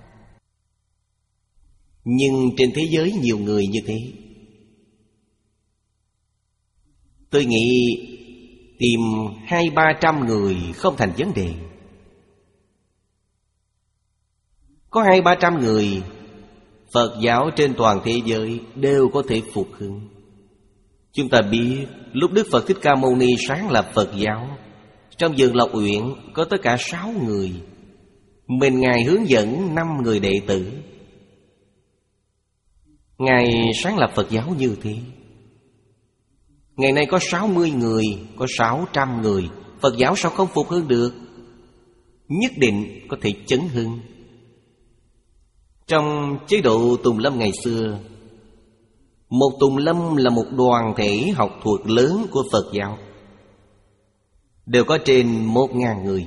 Nhưng trên thế giới nhiều người như thế. Tôi nghĩ Tìm hai ba trăm người không thành vấn đề. Có hai ba trăm người, Phật giáo trên toàn thế giới đều có thể phục hưng. Chúng ta biết lúc Đức Phật Thích Ca Mâu Ni sáng lập Phật giáo, trong vườn Lộc Uyển có tất cả sáu người. Mình Ngài hướng dẫn năm người đệ tử. Ngài sáng lập Phật giáo như thế. Ngày nay có sáu mươi người, có sáu trăm người, Phật giáo sao không phục hưng được? Nhất định có thể chấn hưng. Trong chế độ Tùng Lâm ngày xưa, một Tùng Lâm là một đoàn thể học thuật lớn của Phật giáo, đều có trên một ngàn người.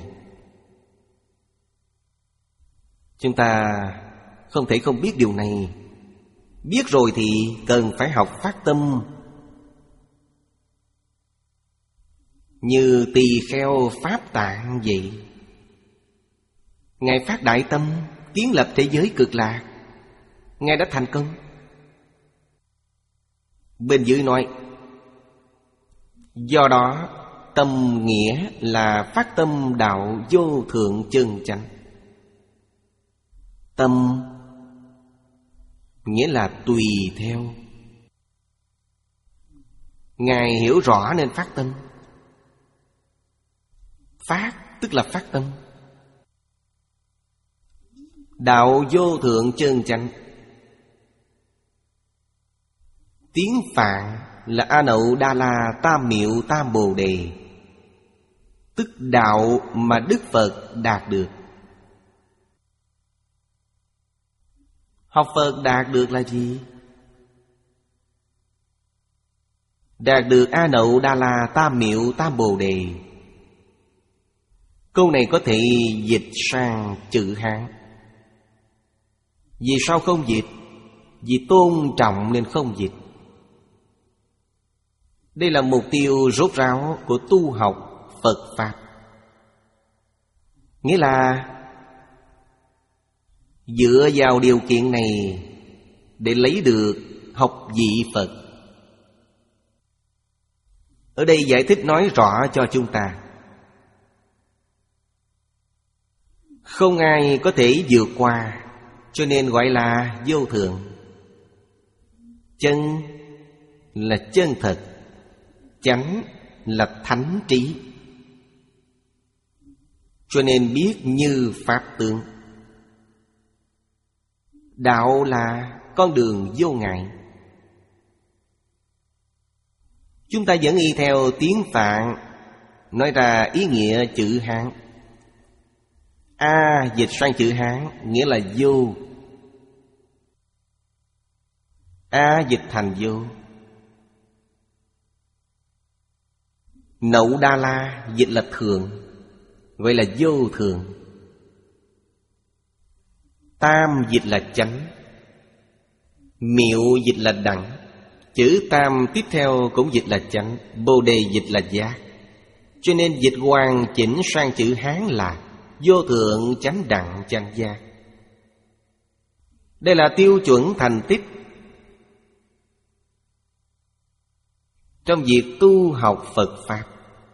Chúng ta không thể không biết điều này. Biết rồi thì cần phải học phát tâm. Như tỳ kheo Pháp Tạng vậy, Ngài phát đại tâm kiến lập thế giới cực lạc, Ngài đã thành công. Bên dưới nói, do đó tâm nghĩa là phát tâm đạo vô thượng chân chánh. Tâm nghĩa là tùy theo. Ngài hiểu rõ nên phát tâm. Phát tức là phát tâm. Đạo vô thượng chân chánh. Tiếng Phạn là A Nậu Đa La Tam Miệu Tam Bồ Đề, tức đạo mà Đức Phật đạt được. Học Phật đạt được là gì? Đạt được A Nậu Đa La Tam Miệu Tam Bồ Đề. Câu này có thể dịch sang chữ Hán. Vì sao không dịch? Vì tôn trọng nên không dịch. Đây là mục tiêu rốt ráo của tu học Phật Pháp. Nghĩa là dựa vào điều kiện này để lấy được học vị Phật. Ở đây giải thích nói rõ cho chúng ta, không ai có thể vượt qua, cho nên gọi là vô thượng. Chân là chân thật, chánh là thánh trí, cho nên biết như pháp tướng. Đạo là con đường vô ngại. Chúng ta vẫn y theo tiếng Phạn, nói ra ý nghĩa chữ Hán. A dịch sang chữ Hán nghĩa là vô. A dịch thành vô. Nậu Đa La dịch là thường, gọi là vô thường. Tam dịch là chánh, miệu dịch là đẳng. Chữ tam tiếp theo cũng dịch là chánh, bồ đề dịch là giác. Cho nên dịch hoàn chỉnh sang chữ Hán là vô thượng chánh đẳng chánh giác. Đây là tiêu chuẩn thành tích trong việc tu học Phật Pháp.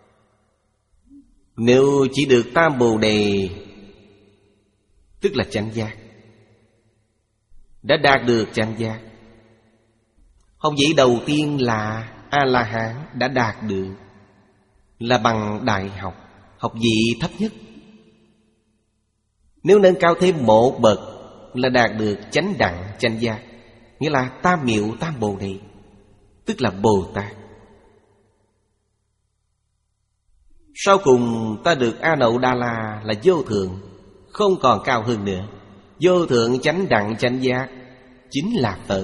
Nếu chỉ được tam bồ đề, tức là chánh giác, đã đạt được chánh giác. Học vị đầu tiên là A-la-hán đã đạt được, là bằng đại học, học vị thấp nhất. Nếu nâng cao thêm một bậc là đạt được chánh đẳng chánh giác, nghĩa là tam miệu tam bồ đề, tức là Bồ Tát. Sau cùng ta được A Nậu Đa La là vô thượng, không còn cao hơn nữa. Vô thượng chánh đẳng chánh giác chính là Phật.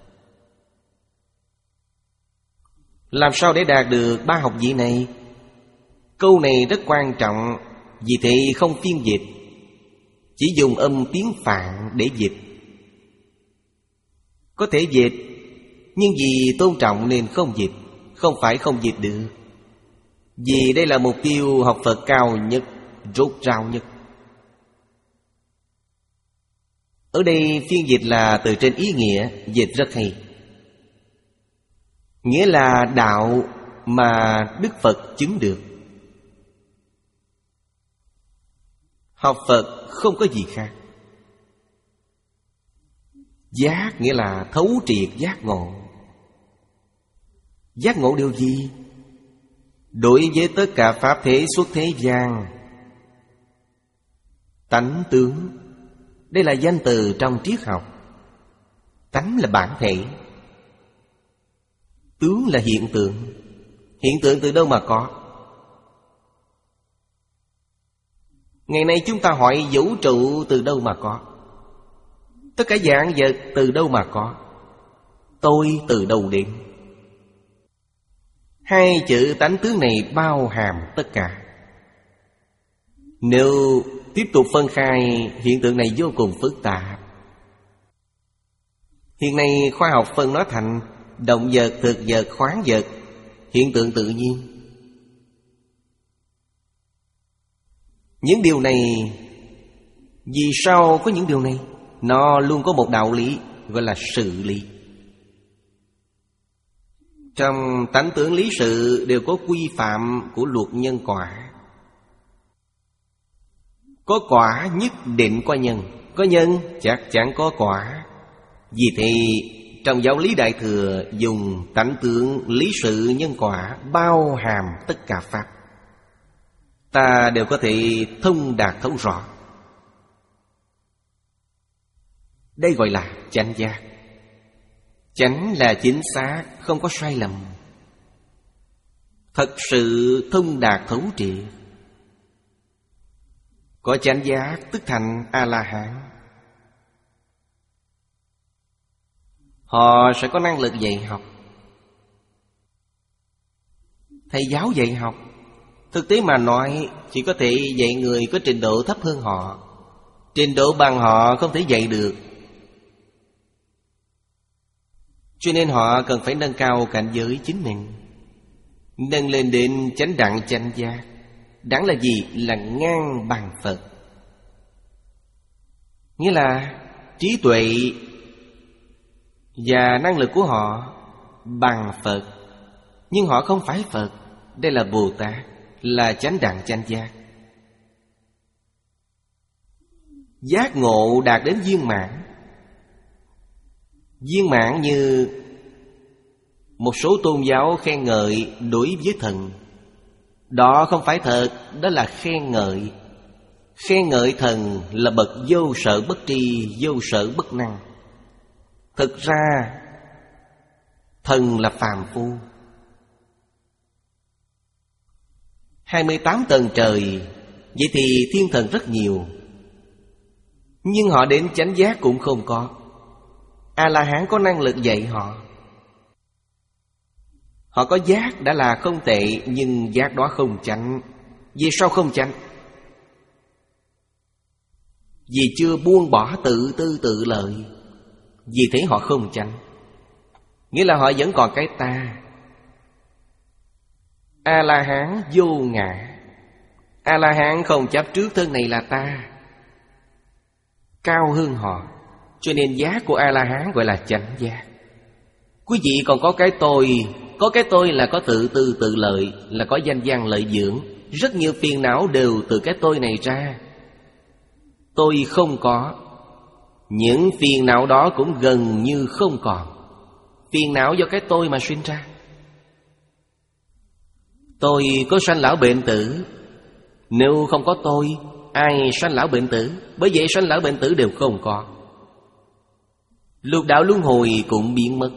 Làm sao để đạt được ba học vị này? Câu này rất quan trọng, vì thế không phiên dịch, chỉ dùng âm tiếng Phạn để dịch. Có thể dịch, nhưng vì tôn trọng nên không dịch. Không phải không dịch được, vì đây là mục tiêu học Phật cao nhất, rốt ráo nhất. Ở đây phiên dịch là từ trên ý nghĩa, dịch rất hay. Nghĩa là đạo mà Đức Phật chứng được. Học Phật không có gì khác. Giác nghĩa là thấu triệt giác ngộ. Giác ngộ điều gì? Đối với tất cả pháp thế xuất thế gian, tánh tướng. Đây là danh từ trong triết học. Tánh là bản thể, tướng là hiện tượng. Hiện tượng từ đâu mà có? Ngày nay chúng ta hỏi vũ trụ từ đâu mà có? Tất cả dạng vật từ đâu mà có? Tôi từ đâu đến? Hai chữ tánh tướng này bao hàm tất cả. Nếu tiếp tục phân khai, hiện tượng này vô cùng phức tạp. Hiện nay khoa học phân nó thành động vật, thực vật, khoáng vật, hiện tượng tự nhiên. Những điều này, vì sao có những điều này? Nó luôn có một đạo lý, gọi là sự lý. Trong tánh tướng lý sự đều có quy phạm của luật nhân quả. Có quả nhất định có nhân, có nhân chắc chắn có quả. Vì thế trong giáo lý Đại Thừa dùng tánh tướng lý sự nhân quả bao hàm tất cả pháp. Ta đều có thể thông đạt thấu rõ. Đây gọi là chánh giác. Chánh là chính xác, không có sai lầm. Thật sự thông đạt thấu triệt. Có chánh giác tức thành A-la-hán. Họ sẽ có năng lực dạy học. Thầy giáo dạy học, thực tế mà nói, chỉ có thể dạy người có trình độ thấp hơn họ. Trình độ bằng họ không thể dạy được. Cho nên họ cần phải nâng cao cảnh giới chính mình, nâng lên đến chánh đẳng chánh giác. Đẳng là gì? Là ngang bằng Phật. Nghĩa là trí tuệ và năng lực của họ bằng Phật. Nhưng họ không phải Phật. Đây là Bồ Tát, là chánh đẳng chánh giác. Giác ngộ đạt đến viên mãn. Viên mãn như một số tôn giáo khen ngợi đối với thần. Đó không phải thật, đó là khen ngợi. Khen ngợi thần là bậc vô sở bất tri, vô sở bất năng. Thực ra thần là phàm phu. Hai mươi tám tầng trời, vậy thì thiên thần rất nhiều. Nhưng họ đến chánh giác cũng không có. A-la-hán có năng lực dạy họ. Họ có giác đã là không tệ, nhưng giác đó không chánh. Vì sao không chánh? Vì chưa buông bỏ tự tư tự lợi. Vì thế họ không chánh. Nghĩa là họ vẫn còn cái ta. A-la-hán vô ngã. A-la-hán không chấp trước thân này là ta, cao hơn họ. Cho nên giác của A-la-hán gọi là chánh giác. Quý vị còn có cái tôi. Có cái tôi là có tự tư tự lợi, là có danh văn lợi dưỡng. Rất nhiều phiền não đều từ cái tôi này ra. Tôi không có, những phiền não đó cũng gần như không còn. Phiền não do cái tôi mà sinh ra. Tôi có sanh lão bệnh tử. Nếu không có tôi, ai sanh lão bệnh tử? Bởi vậy sanh lão bệnh tử đều không có. Lục đạo luân hồi cũng biến mất.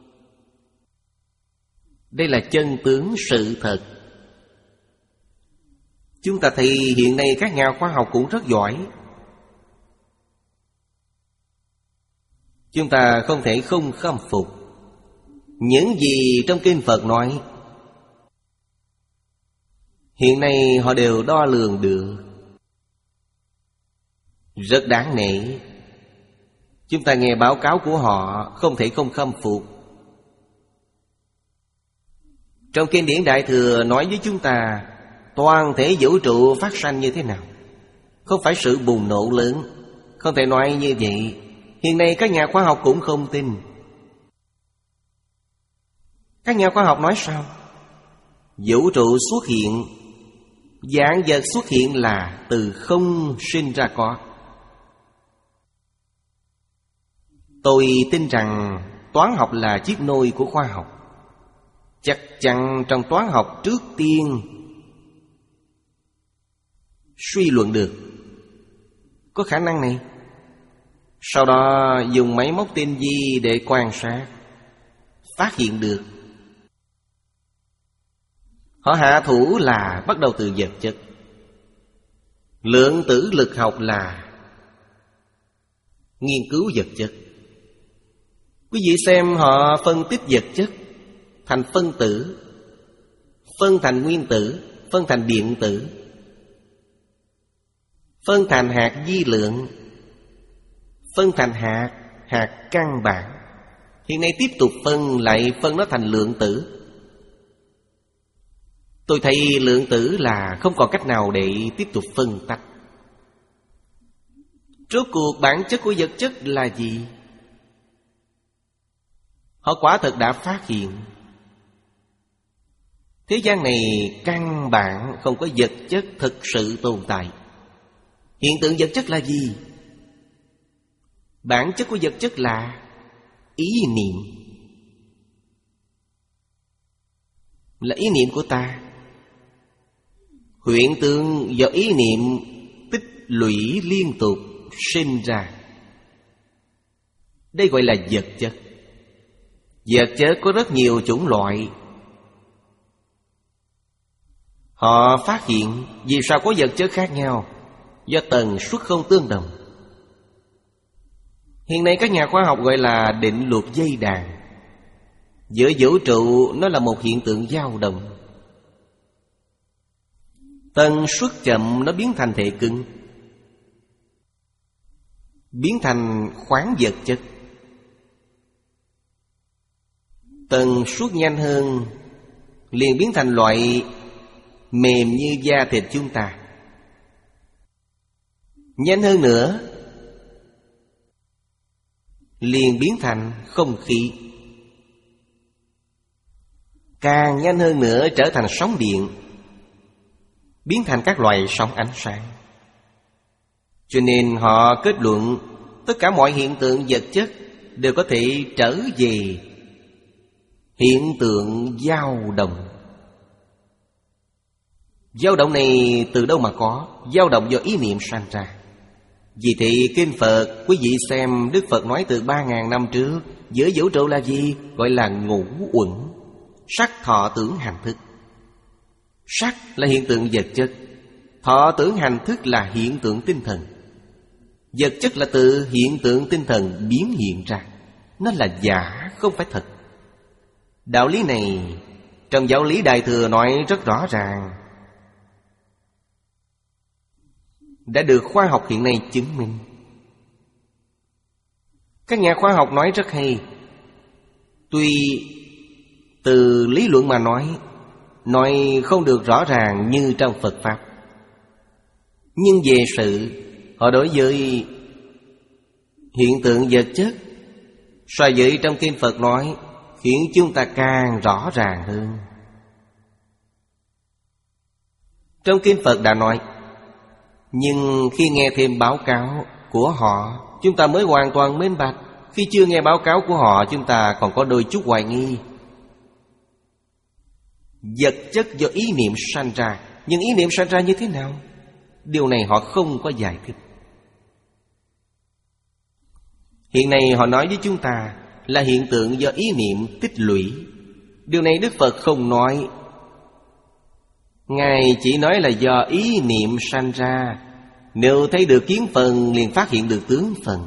Đây là chân tướng sự thật. Chúng ta thấy hiện nay các nhà khoa học cũng rất giỏi. Chúng ta không thể không khâm phục những gì trong kinh Phật nói. Hiện nay họ đều đo lường được, rất đáng nể. Chúng ta nghe báo cáo của họ không thể không khâm phục. Trong kinh điển Đại Thừa nói với chúng ta toàn thể vũ trụ phát sanh như thế nào. Không phải sự bùng nổ lớn. Không thể nói như vậy. Hiện nay các nhà khoa học cũng không tin. Các nhà khoa học nói sao? Vũ trụ xuất hiện, vạn vật xuất hiện là từ không sinh ra có. Tôi tin rằng toán học là chiếc nôi của khoa học. Chắc chắn trong toán học trước tiên suy luận được có khả năng này, sau đó dùng máy móc tinh vi để quan sát, phát hiện được. Họ hạ thủ là bắt đầu từ vật chất. Lượng tử lực học là nghiên cứu vật chất. Quý vị xem họ phân tích vật chất thành phân tử, phân thành nguyên tử, phân thành điện tử, phân thành hạt vi lượng, phân thành hạt, hạt căn bản. Hiện nay tiếp tục phân, lại phân nó thành lượng tử. Tôi thấy lượng tử là không còn cách nào để tiếp tục phân tách. Rốt cuộc bản chất của vật chất là gì? Họ quả thực đã phát hiện thế gian này căn bản không có vật chất thực sự tồn tại. Hiện tượng vật chất là gì? Bản chất của vật chất là ý niệm. Là ý niệm của ta. Hiện tượng do ý niệm tích lũy liên tục sinh ra. Đây gọi là vật chất. Vật chất có rất nhiều chủng loại. Họ phát hiện vì sao có vật chất khác nhau? Do tần suất không tương đồng. Hiện nay các nhà khoa học gọi là định luật dây đàn. Giữa vũ trụ nó là một hiện tượng dao động. Tần suất chậm nó biến thành thể cứng, biến thành khoáng vật chất. Tần suất nhanh hơn liền biến thành loại mềm như da thịt chúng ta. Nhanh hơn nữa liền biến thành không khí. Càng nhanh hơn nữa trở thành sóng điện, biến thành các loại sóng ánh sáng. Cho nên họ kết luận tất cả mọi hiện tượng vật chất đều có thể trở về hiện tượng dao động. Dao động này từ đâu mà có? Dao động do ý niệm sanh ra. Vì thế kinh Phật, quý vị xem Đức Phật nói từ ba ngàn năm trước, giữa vũ trụ là gì? Gọi là ngũ uẩn, sắc thọ tưởng hành thức. Sắc là hiện tượng vật chất, thọ tưởng hành thức là hiện tượng tinh thần. Vật chất là từ hiện tượng tinh thần biến hiện ra. Nó là giả, không phải thật. Đạo lý này trong giáo lý Đại Thừa nói rất rõ ràng, đã được khoa học hiện nay chứng minh. Các nhà khoa học nói rất hay. Tuy từ lý luận mà nói, nói không được rõ ràng như trong Phật Pháp, nhưng về sự họ đối với hiện tượng vật chất so với trong kinh Phật nói khiến chúng ta càng rõ ràng hơn. Trong kinh Phật đã nói, nhưng khi nghe thêm báo cáo của họ, chúng ta mới hoàn toàn minh bạch. Khi chưa nghe báo cáo của họ, chúng ta còn có đôi chút hoài nghi. Vật chất do ý niệm sanh ra, nhưng ý niệm sanh ra như thế nào? Điều này họ không có giải thích. Hiện nay họ nói với chúng ta là hiện tượng do ý niệm tích lũy. Điều này Đức Phật không nói. Ngài chỉ nói là do ý niệm sanh ra. Nếu thấy được kiến phần liền phát hiện được tướng phần.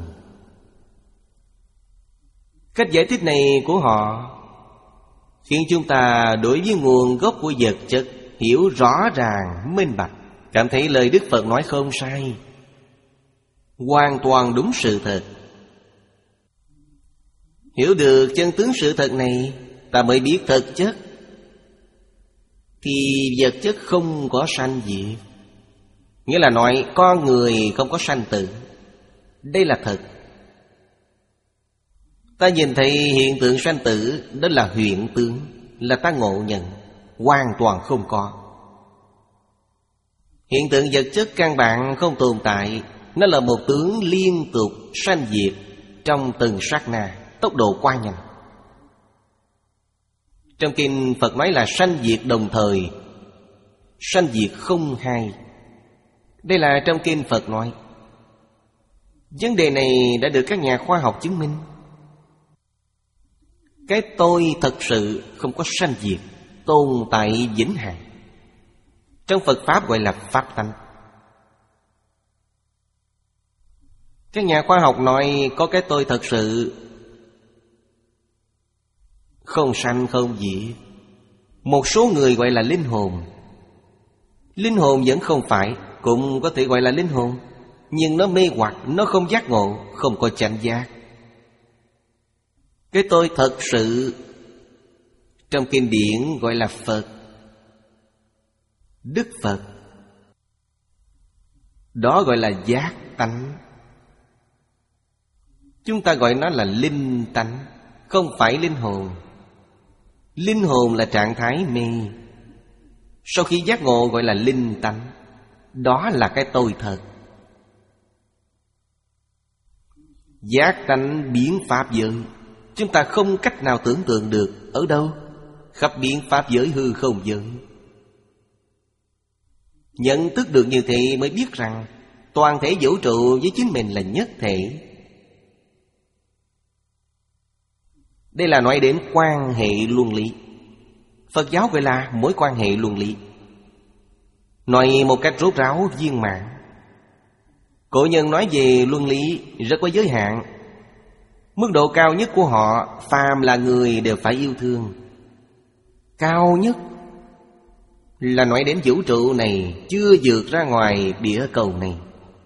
Cách giải thích này của họ khiến chúng ta đối với nguồn gốc của vật chất hiểu rõ ràng, minh bạch, cảm thấy lời Đức Phật nói không sai, hoàn toàn đúng sự thật. Hiểu được chân tướng sự thật này, ta mới biết thực chất thì vật chất không có sanh diệt. Nghĩa là nói con người không có sanh tử. Đây là thật. Ta nhìn thấy hiện tượng sanh tử, đó là hiện tướng, là ta ngộ nhận, hoàn toàn không có. Hiện tượng vật chất căn bản không tồn tại. Nó là một tướng liên tục sanh diệt trong từng sát na, tốc độ quá nhanh. Trong kinh Phật nói là sanh diệt đồng thời, sanh diệt không hai. Đây là trong kinh Phật nói. Vấn đề này đã được các nhà khoa học chứng minh. Cái tôi thật sự không có sanh diệt, tồn tại vĩnh hằng. Trong Phật Pháp gọi là Pháp tánh. Các nhà khoa học nói có cái tôi thật sự, không sanh không diệt. Một số người gọi là linh hồn. Linh hồn vẫn không phải, cũng có thể gọi là linh hồn, nhưng nó mê hoặc, nó không giác ngộ, không có chánh giác. Cái tôi thật sự trong kinh điển gọi là Phật, Đức Phật. Đó gọi là giác tánh. Chúng ta gọi nó là linh tánh, không phải linh hồn. Linh hồn là trạng thái mê. Sau khi giác ngộ gọi là linh tánh. Đó là cái tôi thật. Giác tánh biến pháp giới, chúng ta không cách nào tưởng tượng được. Ở đâu? Khắp biến pháp giới hư không giới. Nhận thức được như thế mới biết rằng toàn thể vũ trụ với chính mình là nhất thể. Đây là nói đến quan hệ luân lý. Phật giáo gọi là mối quan hệ luân lý. Nói một cách rốt ráo viên mãn. Cổ nhân nói về luân lý rất có giới hạn. Mức độ cao nhất của họ, phàm là người đều phải yêu thương. Cao nhất là nói đến vũ trụ này chưa vượt ra ngoài địa cầu này.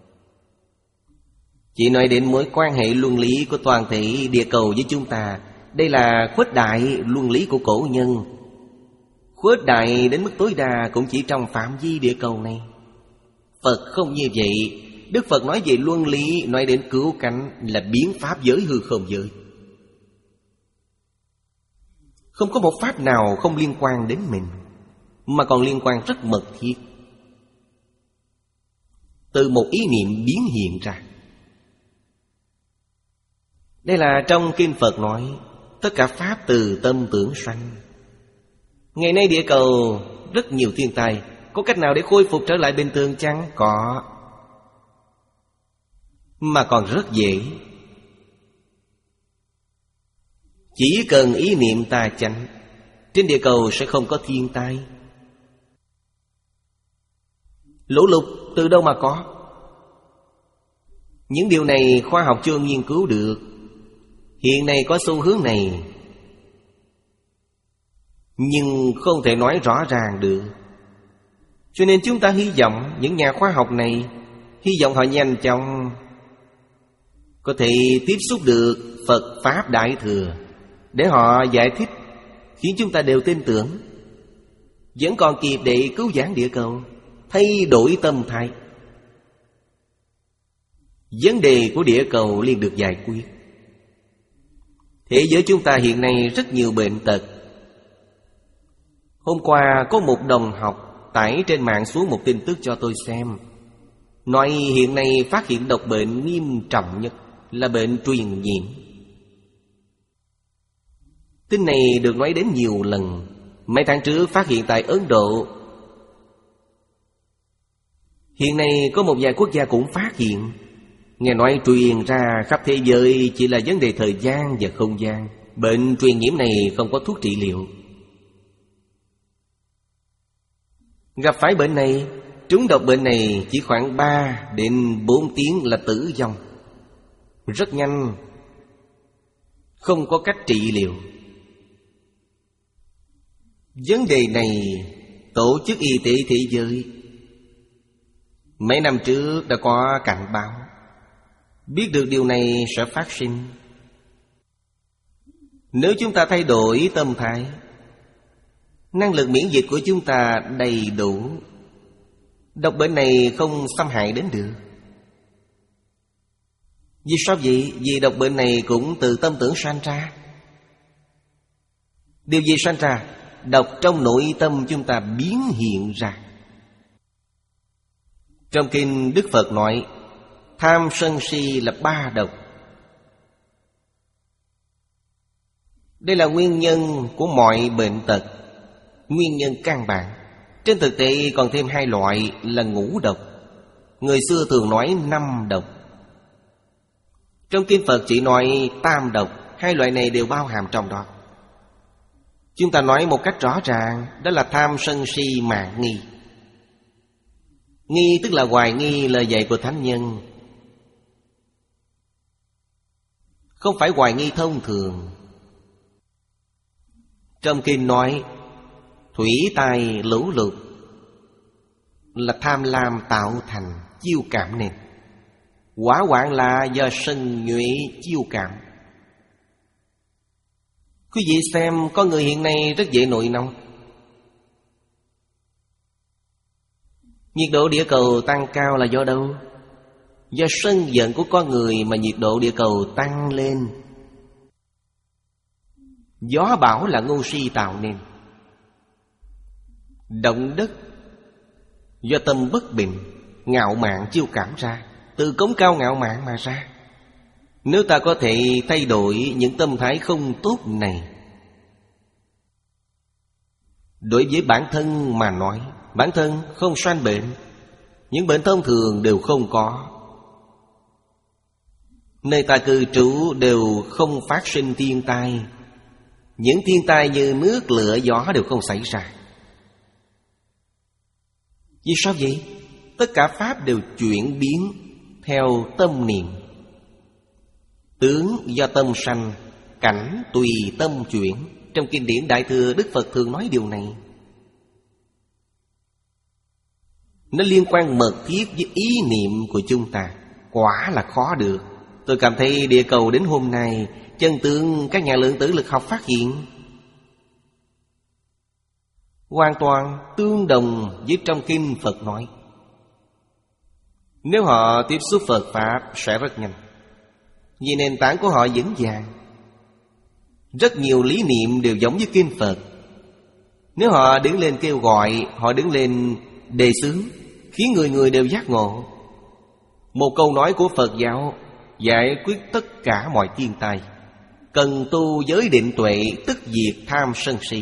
Chỉ nói đến mối quan hệ luân lý của toàn thể địa cầu với chúng ta. Đây là khuếch đại luân lý của cổ nhân. Khuếch đại đến mức tối đa cũng chỉ trong phạm vi địa cầu này. Phật không như vậy. Đức Phật nói về luân lý, nói đến cứu cánh là biến pháp giới hư không giới. Không có một pháp nào không liên quan đến mình, mà còn liên quan rất mật thiết. Từ một ý niệm biến hiện ra. Đây là trong kinh Phật nói tất cả pháp từ tâm tưởng sanh. Ngày nay địa cầu rất nhiều thiên tai. Có cách nào để khôi phục trở lại bình thường chăng? Có. Mà còn rất dễ. Chỉ cần ý niệm ta chánh, trên địa cầu sẽ không có thiên tai. Lũ lụt từ đâu mà có? Những điều này khoa học chưa nghiên cứu được. Hiện nay có xu hướng này, nhưng không thể nói rõ ràng được. Cho nên chúng ta hy vọng những nhà khoa học này, hy vọng họ nhanh chóng có thể tiếp xúc được Phật Pháp Đại Thừa, để họ giải thích, khiến chúng ta đều tin tưởng. Vẫn còn kịp để cứu vãn địa cầu, thay đổi tâm thái. Vấn đề của địa cầu liền được giải quyết. Thế giới chúng ta hiện nay rất nhiều bệnh tật. Hôm qua có một đồng học tải trên mạng xuống một tin tức cho tôi xem. Nói hiện nay phát hiện độc bệnh nghiêm trọng nhất là bệnh truyền nhiễm. Tin này được nói đến nhiều lần. Mấy tháng trước phát hiện tại Ấn Độ. Hiện nay có một vài quốc gia cũng phát hiện. Nghe nói truyền ra khắp thế giới chỉ là vấn đề thời gian và không gian. Bệnh truyền nhiễm này không có thuốc trị liệu. Gặp phải bệnh này, trúng độc bệnh này chỉ khoảng ba đến bốn tiếng là tử vong. Rất nhanh, không có cách trị liệu. Vấn đề này Tổ chức Y tế Thế giới mấy năm trước đã có cảnh báo. Biết được điều này sẽ phát sinh. Nếu chúng ta thay đổi tâm thái, năng lực miễn dịch của chúng ta đầy đủ, độc bệnh này không xâm hại đến được. Vì sao vậy? Vì độc bệnh này cũng từ tâm tưởng sanh ra. Điều gì sanh ra? đọc trong nội tâm chúng ta biến hiện ra. Trong kinh Đức Phật nói tham sân si là ba độc. Đây là nguyên nhân của mọi bệnh tật, nguyên nhân căn bản. Trên thực tế còn thêm hai loại là ngũ độc. Người xưa thường nói năm độc. Trong kinh Phật chỉ nói tam độc. Hai loại này đều bao hàm trong đó. Chúng ta nói một cách rõ ràng, đó là tham sân si mạn nghi. Nghi tức là hoài nghi lời dạy của thánh nhân. Không phải hoài nghi thông thường. Trong kinh nói thủy tài lũ lụt là tham lam tạo thành, chiêu cảm nên. Hỏa hoạn là do sân nhuệ chiêu cảm. Quý vị xem, có người hiện nay rất dễ nổi nóng. Nhiệt độ địa cầu tăng cao là do đâu? Do sân giận của con người mà nhiệt độ địa cầu tăng lên. Gió bão là ngu si tạo nên. Động đất do tâm bất bình, ngạo mạn chiêu cảm ra. Từ cống cao ngạo mạn mà ra. Nếu ta có thể thay đổi những tâm thái không tốt này, đối với bản thân mà nói, bản thân không sanh bệnh, những bệnh thông thường đều không có. Nơi ta cư trú đều không phát sinh thiên tai. Những thiên tai như nước, lửa, gió đều không xảy ra. Vì sao vậy? Tất cả pháp đều chuyển biến theo tâm niệm. Tướng do tâm sanh, cảnh tùy tâm chuyển. Trong kinh điển Đại Thừa, Đức Phật thường nói điều này. Nó liên quan mật thiết với ý niệm của chúng ta. Quả là khó được. Tôi cảm thấy địa cầu đến hôm nay, chân tướng các nhà lượng tử lực học phát hiện hoàn toàn tương đồng với trong kinh Phật nói. Nếu họ tiếp xúc Phật Pháp sẽ rất nhanh, vì nền tảng của họ vững vàng. Rất nhiều lý niệm đều giống với kinh Phật. Nếu họ đứng lên kêu gọi, họ đứng lên đề xướng, khiến người người đều giác ngộ. Một câu nói của Phật giáo giải quyết tất cả mọi thiên tai. Cần tu giới định tuệ, tức diệt tham sân si.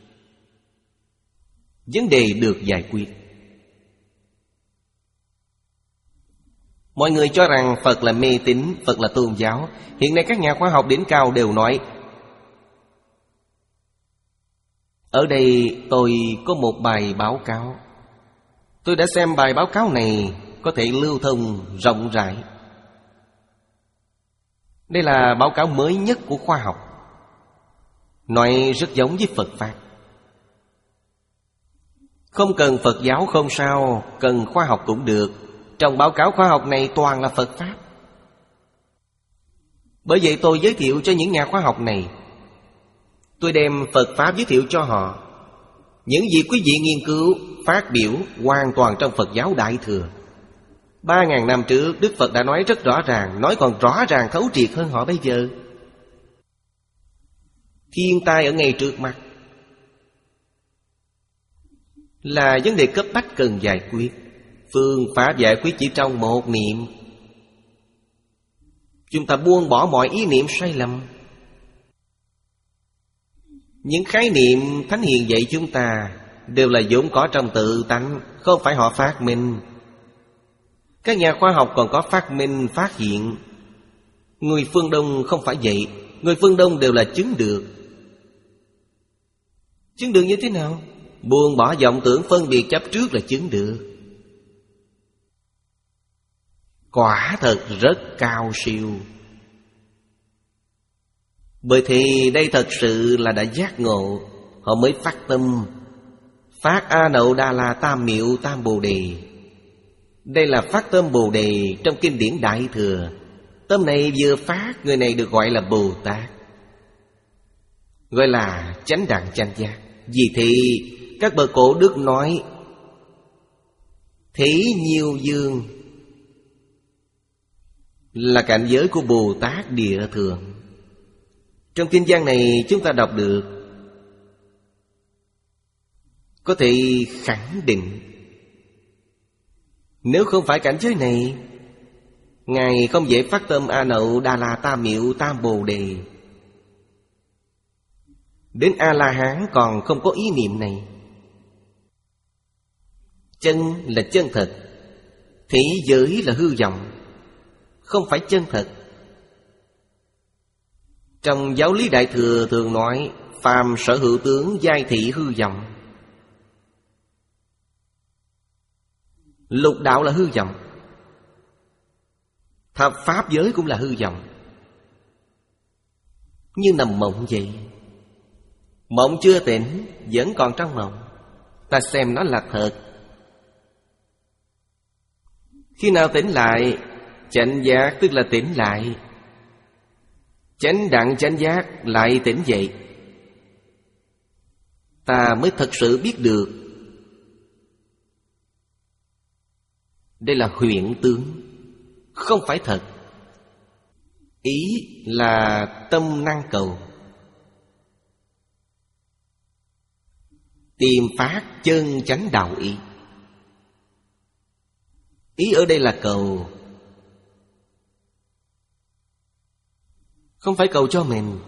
Vấn đề được giải quyết. Mọi người cho rằng Phật là mê tín, Phật là tôn giáo. Hiện nay các nhà khoa học đỉnh cao đều nói. Ở đây tôi có một bài báo cáo. Tôi đã xem bài báo cáo này, có thể lưu thông rộng rãi. Đây là báo cáo mới nhất của khoa học, nói rất giống với Phật Pháp. Không cần Phật giáo không sao, cần khoa học cũng được. Trong báo cáo khoa học này toàn là Phật Pháp. Bởi vậy tôi giới thiệu cho những nhà khoa học này. Tôi đem Phật Pháp giới thiệu cho họ. Những gì quý vị nghiên cứu, phát biểu hoàn toàn trong Phật giáo Đại Thừa. Ba ngàn năm trước Đức Phật đã nói rất rõ ràng, nói còn rõ ràng thấu triệt hơn họ bây giờ. Thiên tai ở ngay trước mặt là vấn đề cấp bách cần giải quyết. Phương pháp giải quyết chỉ trong một niệm. Chúng ta buông bỏ mọi ý niệm sai lầm. Những khái niệm Thánh Hiền dạy chúng ta đều là vốn có trong tự tánh, không phải họ phát minh. Các nhà khoa học còn có phát minh, phát hiện. Người phương Đông không phải vậy. Người phương Đông đều là chứng được. Chứng được như thế nào? Buông bỏ vọng tưởng phân biệt chấp trước là chứng được. Quả thật rất cao siêu. Bởi thì đây thật sự là đã giác ngộ. Họ mới phát tâm, phát A Nậu Đà La Tam Miệu Tam Bồ Đề. Đây là phát tâm Bồ Đề trong kinh điển Đại Thừa. Tâm này vừa phát, người này được gọi là Bồ Tát, gọi là chánh đẳng chánh giác. Vì thế các bậc cổ đức nói Thế Nhiêu Dương là cảnh giới của Bồ Tát Địa Thượng. Trong kinh văn này chúng ta đọc được có thể khẳng định, nếu không phải cảnh giới này, Ngài không dễ phát tâm A Nậu Đà La Tam Miệu Tam Bồ Đề. Đến A-la-hán còn không có ý niệm này. Chân là chân thật, thế giới là hư vọng, không phải chân thật. Trong giáo lý Đại Thừa thường nói phàm sở hữu tướng giai thị hư vọng. Lục đạo là hư vọng, thập pháp giới cũng là hư vọng, như nằm mộng vậy. Mộng chưa tỉnh, vẫn còn trong mộng, ta xem nó là thật. Khi nào tỉnh lại, chánh giác tức là tỉnh lại, chánh đẳng chánh giác lại tỉnh dậy, ta mới thật sự biết được đây là huyễn tướng, không phải thật. Ý là tâm năng cầu, tìm phát chân chánh đạo ý. Ý ở đây là cầu, không phải cầu cho mình,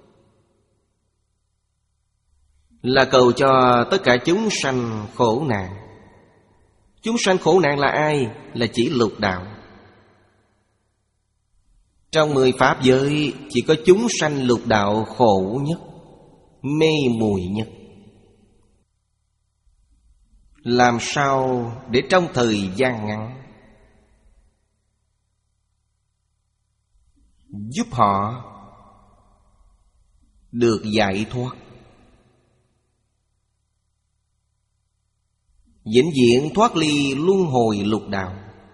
là cầu cho tất cả chúng sanh khổ nạn. Chúng sanh khổ nạn là ai? Là chỉ lục đạo. Trong mười pháp giới chỉ có chúng sanh lục đạo khổ nhất, mê muội nhất. Làm sao để trong thời gian ngắn giúp họ được giải thoát, vĩnh viễn thoát ly luân hồi lục đạo?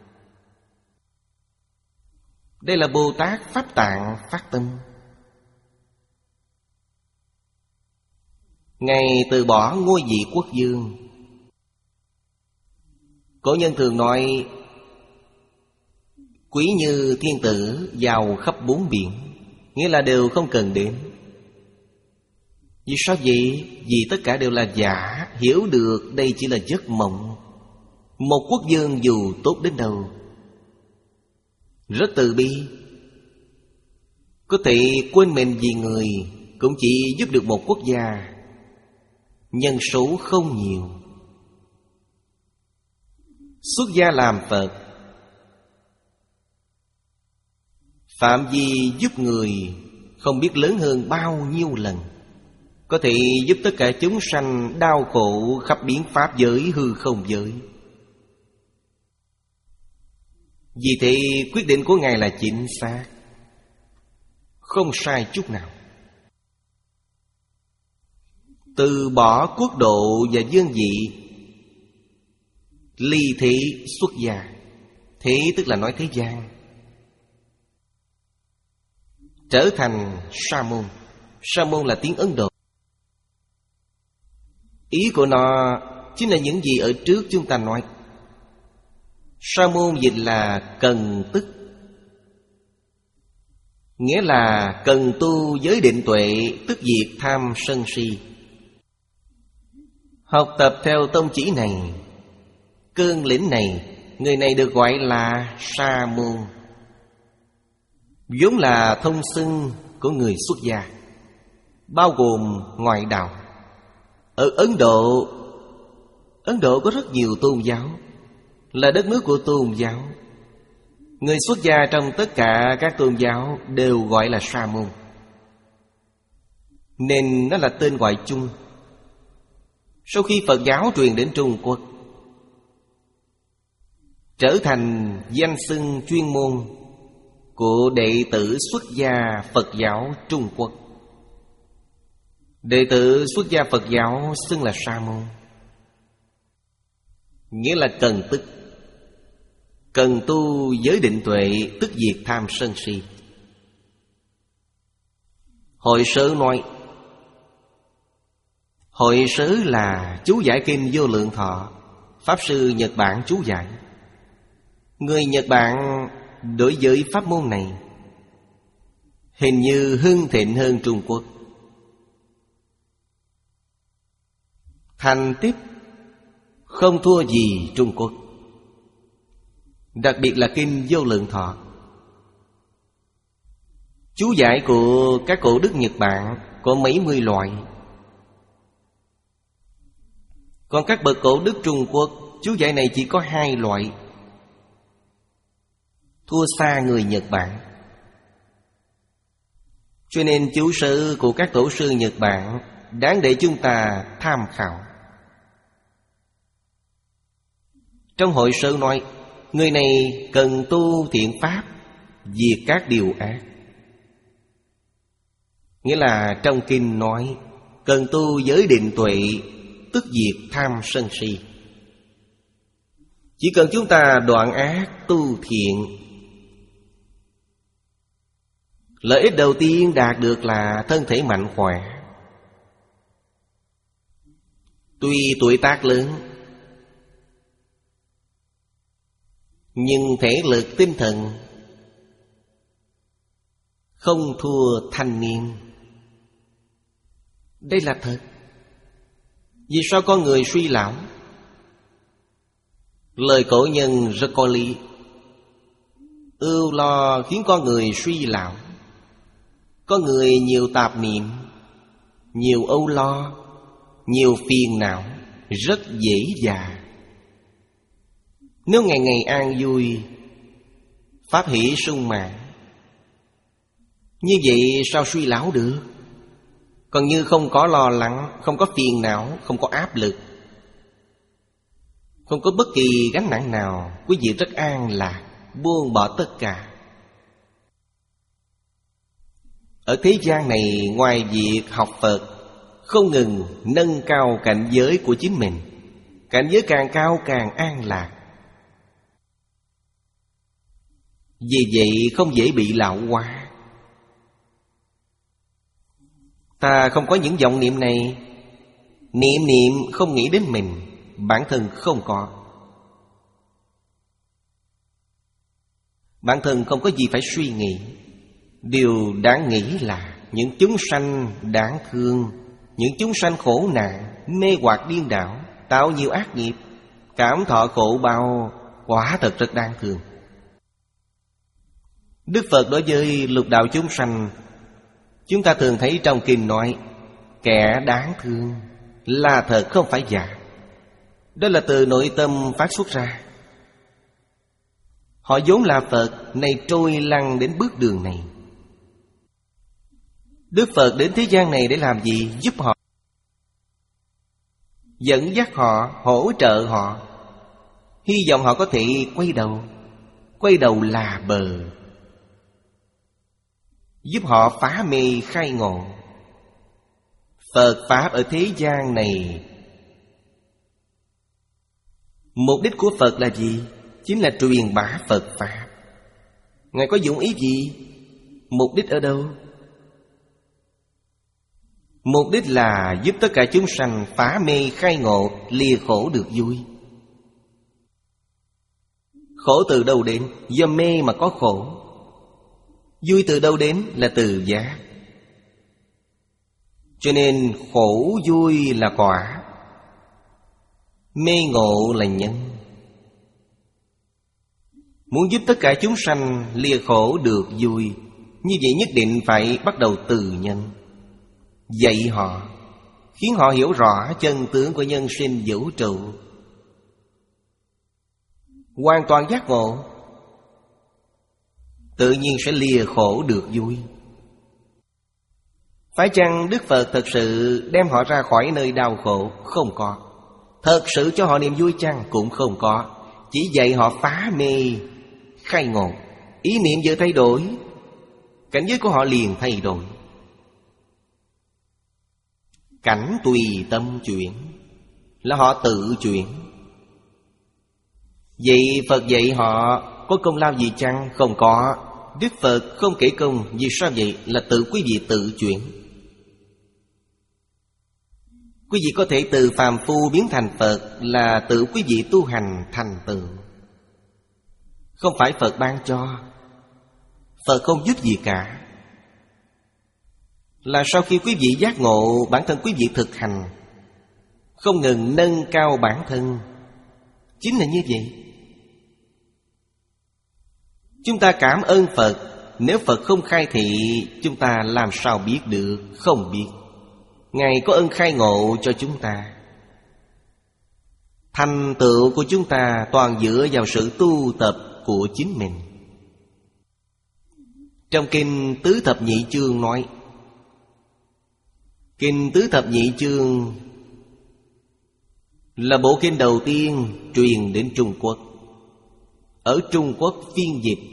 Đây là Bồ Tát Pháp Tạng phát tâm. Ngài từ bỏ ngôi vị quốc vương. Cổ nhân thường nói quý như thiên tử, giàu khắp bốn biển, nghĩa là đều không cần đến. Vì sao vậy? Vì tất cả đều là giả, hiểu được đây chỉ là giấc mộng. Một quốc vương dù tốt đến đâu, rất từ bi, có thể quên mình vì người, cũng chỉ giúp được một quốc gia nhân số không nhiều. Xuất gia làm Phật, phạm vi giúp người không biết lớn hơn bao nhiêu lần, có thể giúp tất cả chúng sanh đau khổ khắp biến pháp giới hư không giới. Vì thế quyết định của Ngài là chính xác, không sai chút nào. Từ bỏ quốc độ và vương vị, ly thế xuất gia. Thế tức là nói thế gian, trở thành sa môn. Sa môn là tiếng Ấn Độ. Ý của nó chính là những gì ở trước chúng ta nói. Sa môn dịch là cần tức, nghĩa là cần tu giới định tuệ, tức diệt tham sân si. Học tập theo tông chỉ này, cương lĩnh này, người này được gọi là sa môn, vốn là thông xưng của người xuất gia, bao gồm ngoại đạo. Ở Ấn Độ, Ấn Độ có rất nhiều tôn giáo, là đất nước của tôn giáo. Người xuất gia trong tất cả các tôn giáo đều gọi là sa môn, nên nó là tên gọi chung. Sau khi Phật giáo truyền đến Trung Quốc, trở thành danh xưng chuyên môn của đệ tử xuất gia Phật giáo Trung Quốc. Đệ tử xuất gia Phật giáo xưng là sa môn, nghĩa là cần tức, cần tu giới định tuệ, tức diệt tham sân si. Hội Sớ nói, Hội Sớ là chú giải kinh Vô Lượng Thọ, Pháp sư Nhật Bản chú giải. Người Nhật Bản đối với pháp môn này hình như hưng thịnh hơn Trung Quốc. Thành tiếp không thua gì Trung Quốc. Đặc biệt là kinh Vô Lượng Thọ. Chú giải của các cổ đức Nhật Bản có mấy mươi loại. Còn các bậc cổ đức Trung Quốc, chú giải này chỉ có hai loại, thua xa người Nhật Bản. Cho nên chú sư của các tổ sư Nhật Bản đáng để chúng ta tham khảo. Trong hội sơ nói, người này cần tu thiện pháp, diệt các điều ác. Nghĩa là trong kinh nói cần tu giới định tuệ, tức diệt tham sân si. Chỉ cần chúng ta đoạn ác tu thiện, lợi ích đầu tiên đạt được là thân thể mạnh khỏe. Tuy tuổi tác lớn, nhưng thể lực tinh thần không thua thanh niên. Đây là thật. Vì sao con người suy lão? Lời cổ nhân rất có lý. Ưu lo khiến con người suy lão. Có người nhiều tạp niệm, nhiều âu lo, nhiều phiền não, rất dễ già. Nếu ngày ngày an vui, pháp hỷ sung mãn, như vậy sao suy lão được? Còn như không có lo lắng, không có phiền não, không có áp lực, không có bất kỳ gánh nặng nào, quý vị rất an lạc, buông bỏ tất cả. Ở thế gian này, ngoài việc học Phật, không ngừng nâng cao cảnh giới của chính mình. Cảnh giới càng cao càng an lạc. Vì vậy không dễ bị lão hóa. Ta không có những vọng niệm này, niệm niệm không nghĩ đến mình, bản thân không có. Bản thân không có gì phải suy nghĩ. Điều đáng nghĩ là những chúng sanh đáng thương, những chúng sanh khổ nạn, mê hoặc điên đảo, tạo nhiều ác nghiệp, cảm thọ khổ bao, quả thật rất đáng thương. Đức Phật đối với lục đạo chúng sanh, chúng ta thường thấy trong kinh nói kẻ đáng thương, là thật không phải giả. Đó là từ nội tâm phát xuất ra. Họ vốn là Phật, nay trôi lăn đến bước đường này. Đức Phật đến thế gian này để làm gì? Giúp họ, dẫn dắt họ, hỗ trợ họ, hy vọng họ có thể quay đầu. Quay đầu là bờ, giúp họ phá mê khai ngộ. Phật Pháp ở thế gian này, mục đích của Phật là gì? Chính là truyền bá Phật Pháp. Ngài có dụng ý gì? Mục đích ở đâu? Mục đích là giúp tất cả chúng sanh phá mê khai ngộ, lìa khổ được vui. Khổ từ đâu đến? Do mê mà có khổ. Vui từ đâu đến? Là từ giác. Cho nên khổ vui là quả, mê ngộ là nhân. Muốn giúp tất cả chúng sanh lìa khổ được vui, như vậy nhất định phải bắt đầu từ nhân. Dạy họ, khiến họ hiểu rõ chân tướng của nhân sinh vũ trụ, hoàn toàn giác ngộ, tự nhiên sẽ lìa khổ được vui. Phải chăng Đức Phật thật sự đem họ ra khỏi nơi đau khổ? Không có. Thật sự cho họ niềm vui chăng? Cũng không có. Chỉ dạy họ phá mê khai ngộ. Ý niệm vừa thay đổi, cảnh giới của họ liền thay đổi. Cảnh tùy tâm chuyển, là họ tự chuyển. Vậy Phật dạy họ có công lao gì chăng? Không có. Đức Phật không kể công. Vì sao vậy? Là tự quý vị tự chuyển. Quý vị có thể từ phàm phu biến thành Phật, là tự quý vị tu hành thành tựu, không phải Phật ban cho. Phật không giúp gì cả. Là sau khi quý vị giác ngộ, bản thân quý vị thực hành, không ngừng nâng cao bản thân, Chính là như vậy. Chúng ta cảm ơn Phật. Nếu Phật không khai thị, chúng ta làm sao biết được? Không biết. Ngài có ơn khai ngộ cho chúng ta. Thành tựu của chúng ta toàn dựa vào sự tu tập của chính mình. Trong Kinh Tứ Thập Nhị Chương nói, Kinh Tứ Thập Nhị Chương là bộ kinh đầu tiên truyền đến Trung Quốc. Ở Trung Quốc phiên dịch.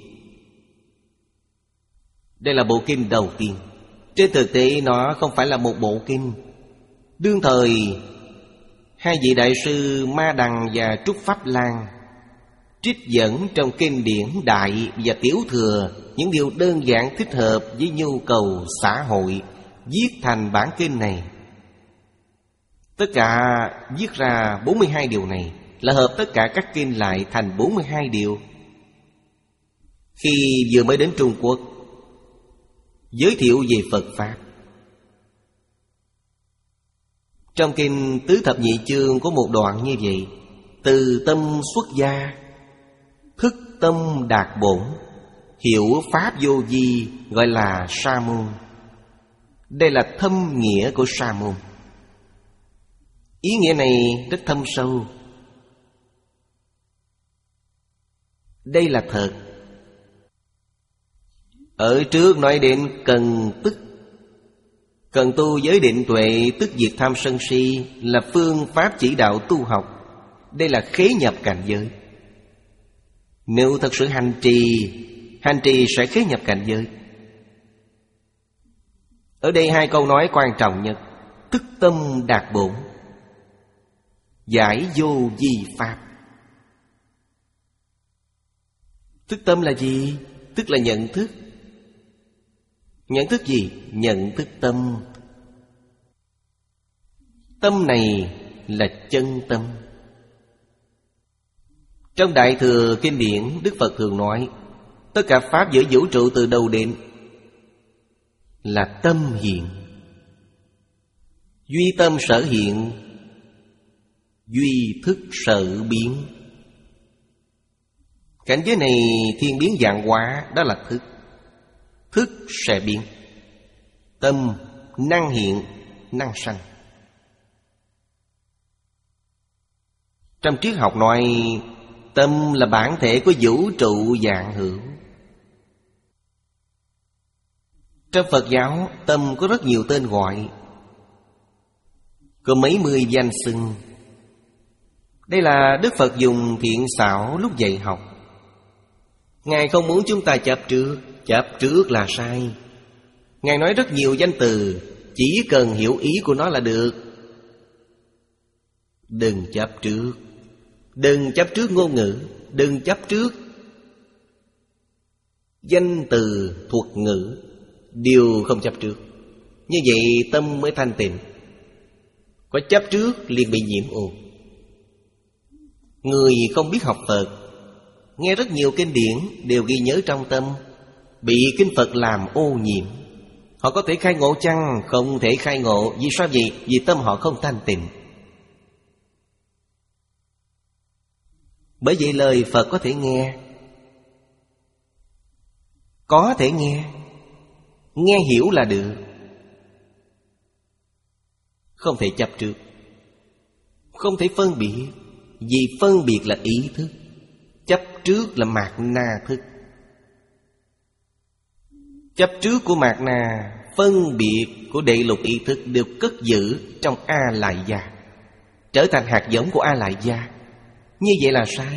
Đây là bộ kinh đầu tiên. Trên thực tế nó không phải là một bộ kinh. Đương thời hai vị đại sư Ma Đằng và Trúc Pháp Lan trích dẫn trong kinh điển Đại và Tiểu Thừa những điều đơn giản thích hợp với nhu cầu xã hội, viết thành bản kinh này. Tất cả viết ra bốn mươi hai điều này là hợp tất cả các kinh lại thành bốn mươi hai điều. Khi vừa mới đến Trung Quốc, giới thiệu về Phật Pháp. Trong Kinh Tứ Thập Nhị Chương có một đoạn như vậy: từ tâm xuất gia, thức tâm đạt bổn, hiểu Pháp vô vi, gọi là Sa môn. Đây là thâm nghĩa của Sa môn. Ý nghĩa này rất thâm sâu. Đây là thật. Ở trước nói đến cần tức, cần tu giới định tuệ, tức diệt tham sân si, là phương pháp chỉ đạo tu học. Đây là khế nhập cảnh giới. Nếu thật sự hành trì, hành trì sẽ khế nhập cảnh giới. Ở đây hai câu nói quan trọng nhất: thức tâm đạt bổn, giải vô vi pháp. Thức tâm là gì? Tức là nhận thức. Nhận thức gì? Nhận thức tâm. Tâm này là chân tâm. Trong Đại Thừa Kinh điển, Đức Phật thường nói tất cả pháp giữa vũ trụ từ đầu đến là tâm hiện. Duy tâm sở hiện, duy thức sở biến. Cảnh giới này thiên biến vạn hóa, đó là thức. Thức sẽ biến. Tâm năng hiện, năng sanh. Trong triết học nói tâm là bản thể của vũ trụ vạn hữu. Trong Phật giáo, tâm có rất nhiều tên gọi, có mấy mươi danh xưng. Đây là Đức Phật dùng thiện xảo lúc dạy học. Ngài không muốn chúng ta chấp trước. Chấp trước là sai. Ngài nói rất nhiều danh từ, chỉ cần hiểu ý của nó là được. Đừng chấp trước. Đừng chấp trước ngôn ngữ. Đừng chấp trước danh từ, thuật ngữ. Đều không chấp trước. Như vậy tâm mới thanh tịnh. Có chấp trước liền bị nhiễm ô. Người không biết học Phật, nghe rất nhiều kinh điển đều ghi nhớ trong tâm, bị kinh Phật làm ô nhiễm. Họ có thể khai ngộ chăng? Không thể khai ngộ. Vì sao vậy? Vì tâm họ không thanh tịnh. Bởi vậy lời Phật có thể nghe, có thể nghe, nghe hiểu là được, không thể chấp trước, không thể phân biệt. Vì phân biệt là ý thức, chấp trước là mạt na thức. Chấp trước của mạt na, phân biệt của đệ lục ý thức đều cất giữ trong A Lại Gia, trở thành hạt giống của A Lại Gia. Như vậy là sai.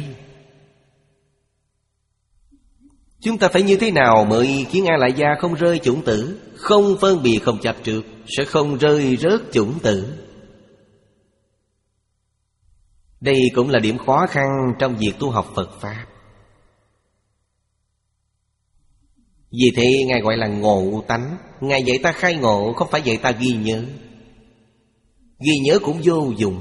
Chúng ta phải như thế nào mới khiến A Lại Gia không rơi chủng tử? Không phân biệt, không chấp trước, sẽ không rơi rớt chủng tử. Đây cũng là điểm khó khăn trong việc tu học Phật Pháp. Vì thế Ngài gọi là ngộ tánh. Ngài dạy ta khai ngộ, không phải dạy ta ghi nhớ. Ghi nhớ cũng vô dụng.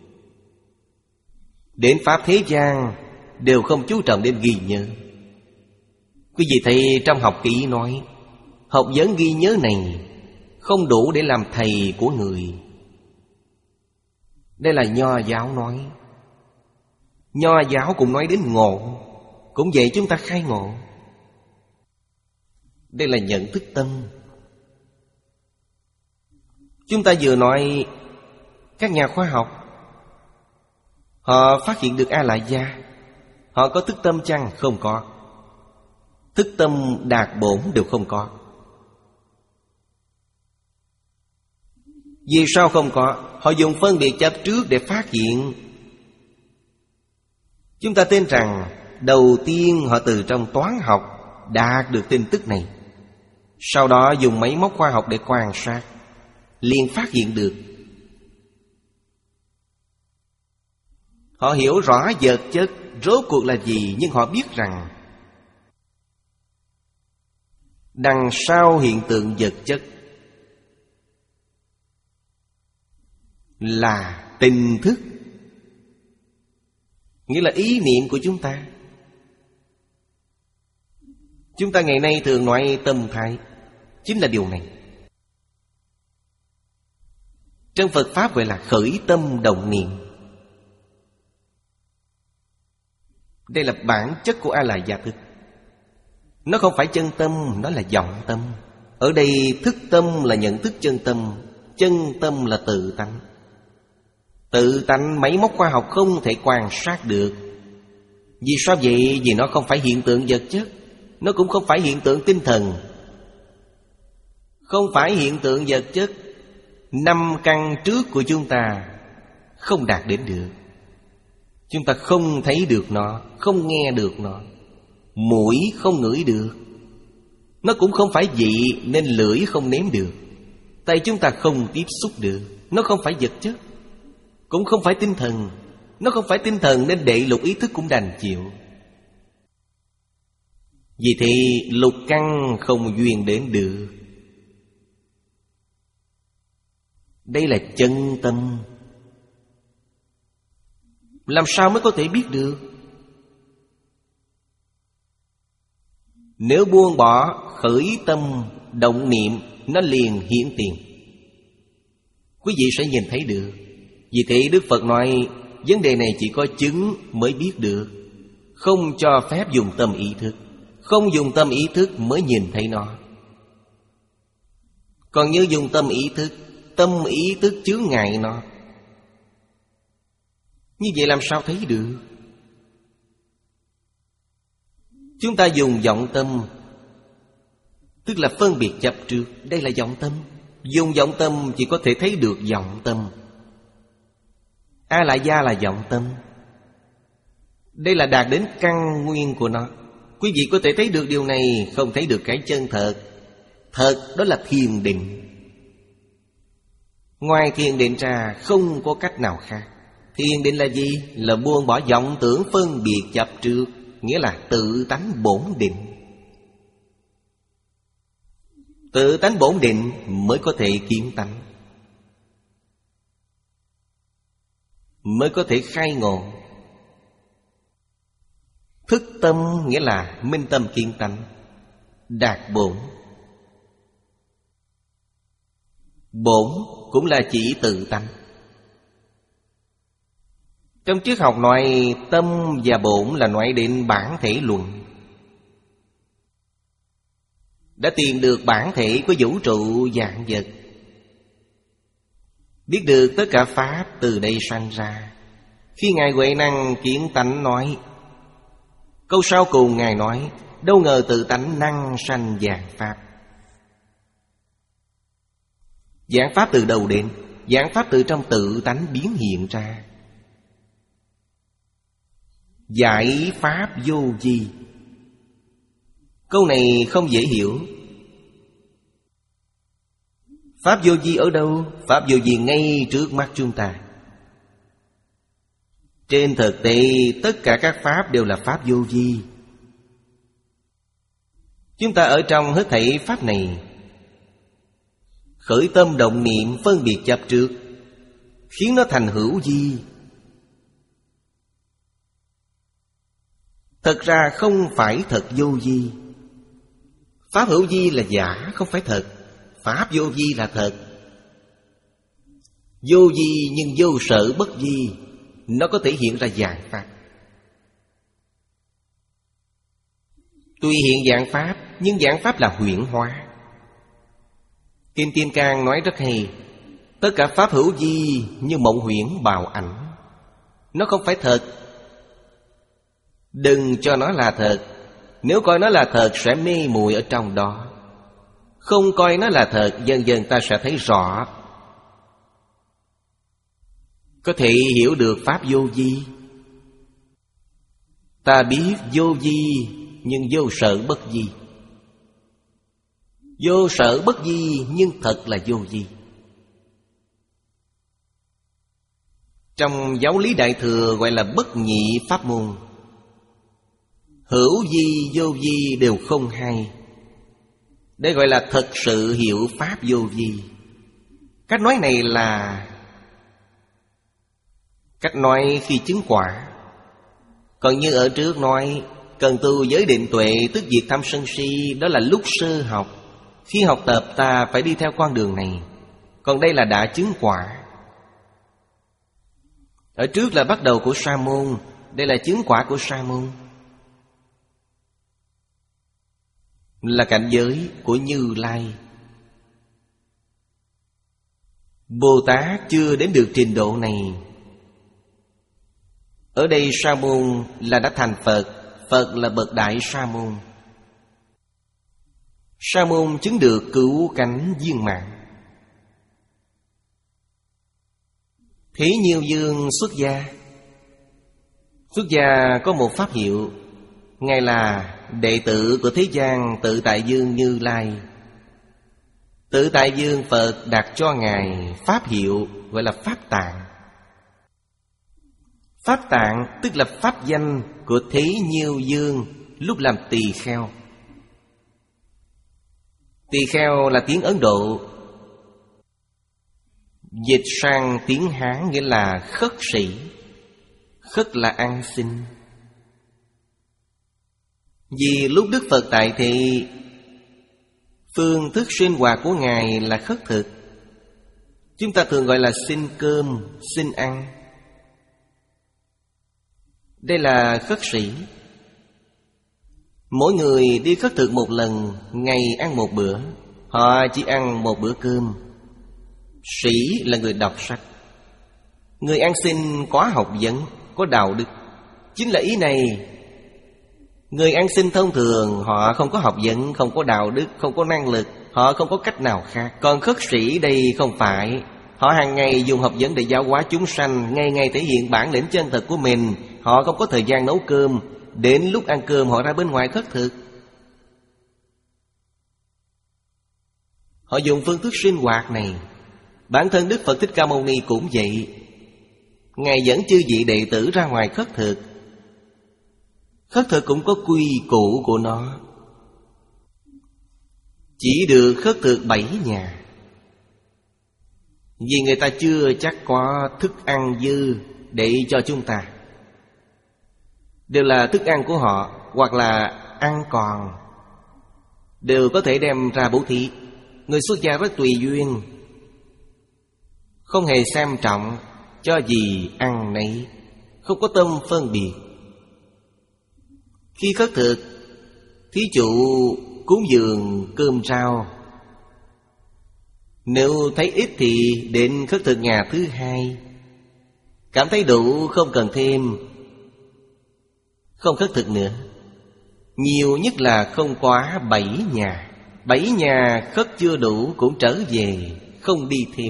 Đến Pháp thế gian đều không chú trọng đến ghi nhớ. Quý vị thấy trong học kỹ nói, học vấn ghi nhớ này không đủ để làm thầy của người. Đây là Nho giáo nói. Nho giáo cũng nói đến ngộ, cũng vậy chúng ta khai ngộ. Đây là nhận thức tâm. Chúng ta vừa nói các nhà khoa học, họ phát hiện được A Lại Gia, họ có thức tâm chăng? Không có. Thức tâm đạt bổn đều không có. Vì sao không có? Họ dùng phân biệt chấp trước để phát hiện. Chúng ta tin rằng đầu tiên họ từ trong toán học đạt được tin tức này, sau đó dùng máy móc khoa học để quan sát, liền phát hiện được. Họ hiểu rõ vật chất rốt cuộc là gì, nhưng họ biết rằng đằng sau hiện tượng vật chất là tình thức, nghĩa là ý niệm của chúng ta. Chúng ta ngày nay thường nói tâm thái, chính là điều này. Trong Phật Pháp gọi là khởi tâm động niệm. Đây là bản chất của A Lại Gia thức. Nó không phải chân tâm, nó là vọng tâm. Ở đây thức tâm là nhận thức chân tâm, chân tâm là tự tánh. Tự tánh máy móc khoa học không thể quan sát được. Vì sao vậy? Vì nó không phải hiện tượng vật chất, nó cũng không phải hiện tượng tinh thần, không phải hiện tượng vật chất. Năm căn trước của chúng ta không đạt đến được. Chúng ta không thấy được nó, không nghe được nó. Mũi không ngửi được, nó cũng không phải vị nên lưỡi không nếm được. Tay chúng ta không tiếp xúc được, nó không phải vật chất, cũng không phải tinh thần. Nó không phải tinh thần nên đệ lục ý thức cũng đành chịu. Vì thế lục căn không duyên đến được. Đây là chân tâm. Làm sao mới có thể biết được? Nếu buông bỏ khởi tâm động niệm, nó liền hiển tiền, quý vị sẽ nhìn thấy được. Vì thế Đức Phật nói vấn đề này chỉ có chứng mới biết được, không cho phép dùng tâm ý thức. Không dùng tâm ý thức mới nhìn thấy nó. Còn như dùng tâm ý thức, tâm ý thức chướng ngại nó, như vậy làm sao thấy được? Chúng ta dùng vọng tâm, tức là phân biệt chấp trước. Đây là vọng tâm. Dùng vọng tâm chỉ có thể thấy được vọng tâm. A Lại Gia là vọng tâm. Đây là đạt đến căn nguyên của nó. Quý vị có thể thấy được điều này, không thấy được cái chân thật. Thật đó là thiền định. Ngoài thiền định ra không có cách nào khác. Thiền định là gì? Là buông bỏ vọng tưởng phân biệt chấp trước, nghĩa là tự tánh bổn định. Tự tánh bổn định mới có thể kiến tánh, mới có thể khai ngộ. Thức tâm nghĩa là minh tâm kiến tánh, đạt bổn. Bổn cũng là chỉ tự tánh. Trong triết học nói tâm và bổn là nói đến bản thể luận. Đã tìm được bản thể của vũ trụ vạn vật, biết được tất cả pháp từ đây sanh ra. Khi Ngài Huệ Năng kiến tánh nói, câu sau cùng Ngài nói, đâu ngờ tự tánh năng sanh vạn pháp. Vạn pháp từ đầu đến, vạn pháp từ trong tự tánh biến hiện ra. Giải pháp vô vi. Câu này không dễ hiểu. Pháp vô vi ở đâu? Pháp vô vi ngay trước mắt chúng ta. Trên thực tế tất cả các pháp đều là pháp vô vi. Chúng ta ở trong hết thảy pháp này khởi tâm động niệm phân biệt chấp trước, khiến nó thành hữu vi. Thật ra không phải thật vô vi. Pháp hữu vi là giả, không phải thật. Pháp vô vi là thật. Vô vi nhưng vô sở bất vi, nó có thể hiện ra vạn pháp. Tuy hiện dạng Pháp, nhưng dạng Pháp là huyễn hóa. Kim Kim Cang nói rất hay: tất cả Pháp hữu vi như mộng huyễn bào ảnh. Nó không phải thật. Đừng cho nó là thật. Nếu coi nó là thật sẽ mê muội ở trong đó. Không coi nó là thật, dần dần ta sẽ thấy rõ, có thể hiểu được Pháp vô vi. Ta biết vô vi, nhưng vô sở bất vi. Vô sở bất vi, nhưng thật là vô vi. Trong giáo lý Đại Thừa gọi là bất nhị pháp môn. Hữu vi, vô vi đều không hay. Đây gọi là thật sự hiểu Pháp vô vi. Cách nói này là cách nói khi chứng quả. Còn như ở trước nói cần tu giới định tuệ, tức diệt tham sân si, đó là lúc sơ học. Khi học tập ta phải đi theo con đường này. Còn đây là đã chứng quả. Ở trước là bắt đầu của sa môn, đây là chứng quả của sa môn, là cảnh giới của Như Lai. Bồ Tát chưa đến được trình độ này. Ở đây sa môn là đã thành Phật. Phật là bậc đại sa môn. Sa môn chứng được cứu cánh viên mãn. Thế Nhiêu Dương xuất gia. Xuất gia có một pháp hiệu. Ngài là đệ tử của thế gian Tự Tại Dương Như Lai. Tự Tại Dương Phật đặt cho Ngài pháp hiệu gọi là Pháp Tạng. Pháp Tạng tức là pháp danh của Thế Nhiêu Dương lúc làm tỳ kheo. Tỳ kheo là tiếng Ấn Độ, dịch sang tiếng Hán nghĩa là khất sĩ. Khất là ăn xin. Vì lúc Đức Phật tại thị, phương thức sinh hoạt của Ngài là khất thực. Chúng ta thường gọi là xin cơm, xin ăn. Đây là khất sĩ. Mỗi người đi khất thực một lần, ngày ăn một bữa. Họ chỉ ăn một bữa cơm. Sĩ là người đọc sách. Người ăn xin có học vấn, có đạo đức. Chính là ý này. Người ăn xin thông thường họ không có học vấn, không có đạo đức, không có năng lực, họ không có cách nào khác. Còn khất sĩ đây không phải. Họ hàng ngày dùng học vấn để giáo hóa chúng sanh, ngày ngày thể hiện bản lĩnh chân thật của mình. Họ không có thời gian nấu cơm, đến lúc ăn cơm họ ra bên ngoài khất thực. Họ dùng phương thức sinh hoạt này. Bản thân Đức Phật Thích Ca Mâu Ni cũng vậy. Ngài dẫn chư vị đệ tử ra ngoài khất thực. Khất thực cũng có quy củ của nó. Chỉ được khất thực bảy nhà. Vì người ta chưa chắc có thức ăn dư để cho chúng ta. Đều là thức ăn của họ, hoặc là ăn còn, đều có thể đem ra bố thí. Người xuất gia rất tùy duyên, không hề xem trọng, cho gì ăn nấy, không có tâm phân biệt. Khi khất thực, thí chủ cúng dường cơm rau. Nếu thấy ít thì đến khất thực nhà thứ hai. Cảm thấy đủ không cần thêm, không khất thực nữa. Nhiều nhất là không quá bảy nhà. Bảy nhà khất chưa đủ cũng trở về, không đi thêm.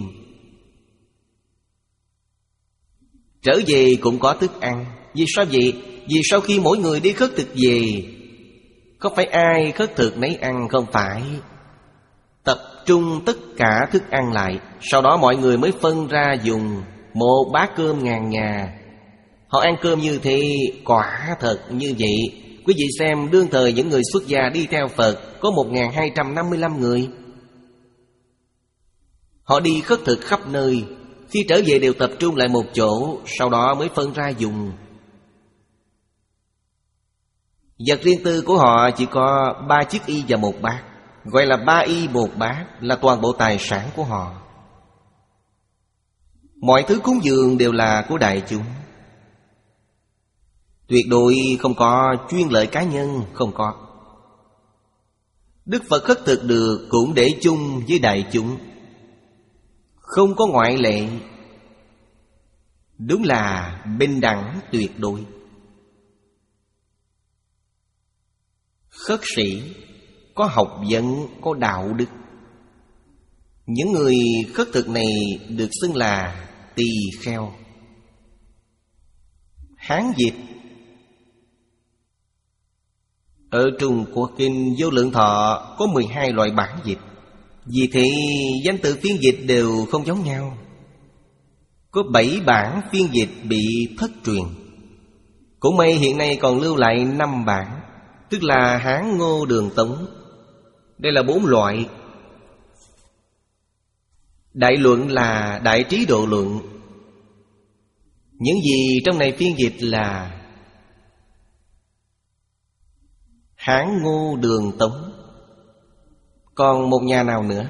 Trở về cũng có thức ăn. Vì sao vậy? Vì sau khi mỗi người đi khất thực về, không phải ai khất thực nấy ăn, không phải. Tập trung tất cả thức ăn lại, sau đó mọi người mới phân ra dùng. Một bát cơm ngàn nhà. Họ ăn cơm như thế, quả thật như vậy. Quý vị xem đương thời những người xuất gia đi theo Phật có một nghìn hai trăm năm mươi lăm người. Họ đi khất thực khắp nơi. Khi trở về đều tập trung lại một chỗ, sau đó mới phân ra dùng. Vật riêng tư của họ chỉ có ba chiếc y và một bát. Gọi là ba y một bát, là toàn bộ tài sản của họ. Mọi thứ cúng dường đều là của đại chúng. Tuyệt đối không có chuyên lợi cá nhân, không có. Đức Phật khất thực được cũng để chung với đại chúng, không có ngoại lệ. Đúng là bình đẳng tuyệt đối. Khất sĩ có học vấn, có đạo đức. Những người khất thực này được xưng là tỳ kheo. Hán dịch. Ở Trung Quốc kinh Vô Lượng Thọ có mười hai loại bản dịch. Vì thế danh tự phiên dịch đều không giống nhau. Có bảy bản phiên dịch bị thất truyền. Cũng may hiện nay còn lưu lại năm bản, tức là Hán, Ngô, Đường, Tống. Đây là bốn loại. Đại luận là Đại Trí Độ Luận. Những gì trong này phiên dịch là Hán, Ngô, Đường, Tống. Còn một nhà nào nữa?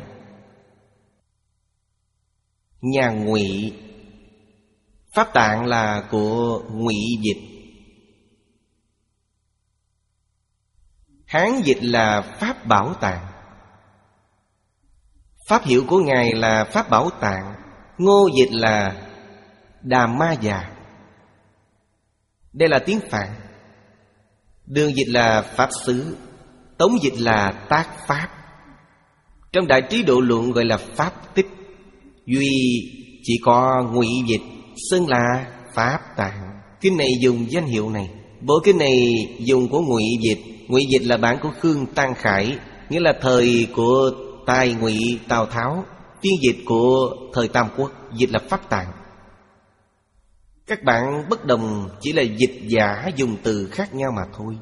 Nhà Ngụy. Pháp Tạng là của Ngụy dịch. Hán dịch là Pháp Bảo Tạng. Pháp hiệu của Ngài là Pháp Bảo Tạng. Ngô dịch là Đàm Ma Già. Đây là tiếng Phạn. Đường dịch là Pháp Xứ. Tống dịch là Tác Pháp. Trong Đại Trí Độ Luận gọi là Pháp Tích. Duy chỉ có Ngụy dịch xưng là Pháp Tạng. Kinh này dùng danh hiệu này. Bộ kinh này dùng của Ngụy dịch. Ngụy dịch là bản của Khương Tăng Khải, nghĩa là thời của Tài Ngụy Tào Tháo. Phiên dịch của thời Tam Quốc, dịch là Pháp Tạng. Các bạn bất đồng, chỉ là dịch giả dùng từ khác nhau mà thôi.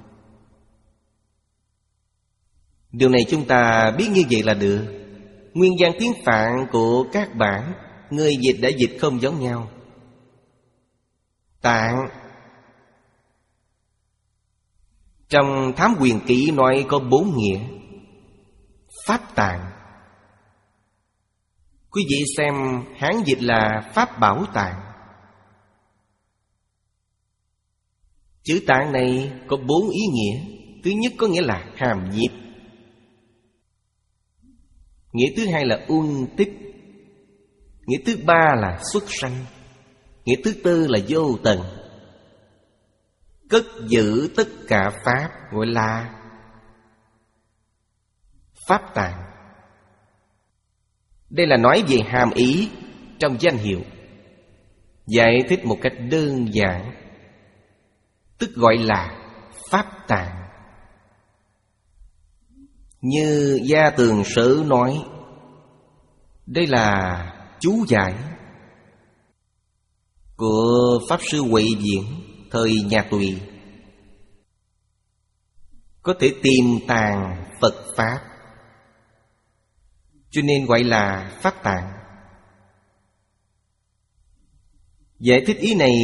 Điều này chúng ta biết như vậy là được. Nguyên văn tiếng Phạn của các bản, người dịch đã dịch không giống nhau. Tạng trong Thám Quyền Kỹ nói có bốn nghĩa. Pháp Tạng, quý vị xem Hán dịch là Pháp Bảo Tạng. Chữ tạng này có bốn ý nghĩa. Thứ nhất có nghĩa là hàm nhiếp. Nghĩa thứ hai là uân tích. Nghĩa thứ ba là xuất sanh. Nghĩa thứ tư là vô tận. Cất giữ tất cả Pháp gọi là Pháp Tạng. Đây là nói về hàm ý trong danh hiệu, giải thích một cách đơn giản, tức gọi là Pháp Tạng. Như Gia Tường Sử nói, đây là chú giải của Pháp Sư Huệ Diễn thời nhà Tùy. Có thể tìm tàng Phật Pháp, cho nên gọi là Pháp Tạng. Giải thích ý này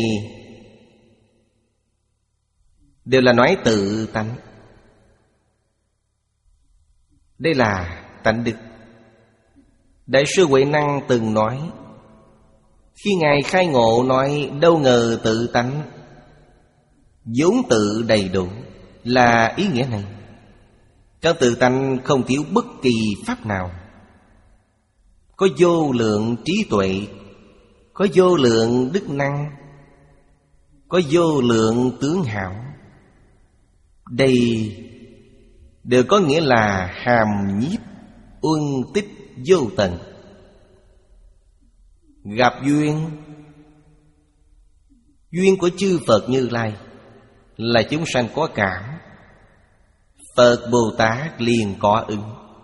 đều là nói tự tánh. Đây là tánh đức. Đại sư Huệ Năng từng nói, khi Ngài khai ngộ nói đâu ngờ tự tánh, vốn tự đầy đủ, là ý nghĩa này. Trong tự tánh không thiếu bất kỳ pháp nào. Có vô lượng trí tuệ, có vô lượng đức năng, có vô lượng tướng hảo. Đây đều có nghĩa là hàm nhiếp, uân tích vô tận. Gặp duyên, duyên của chư Phật Như Lai là chúng sanh có cảm, Phật Bồ Tát liền có ứng.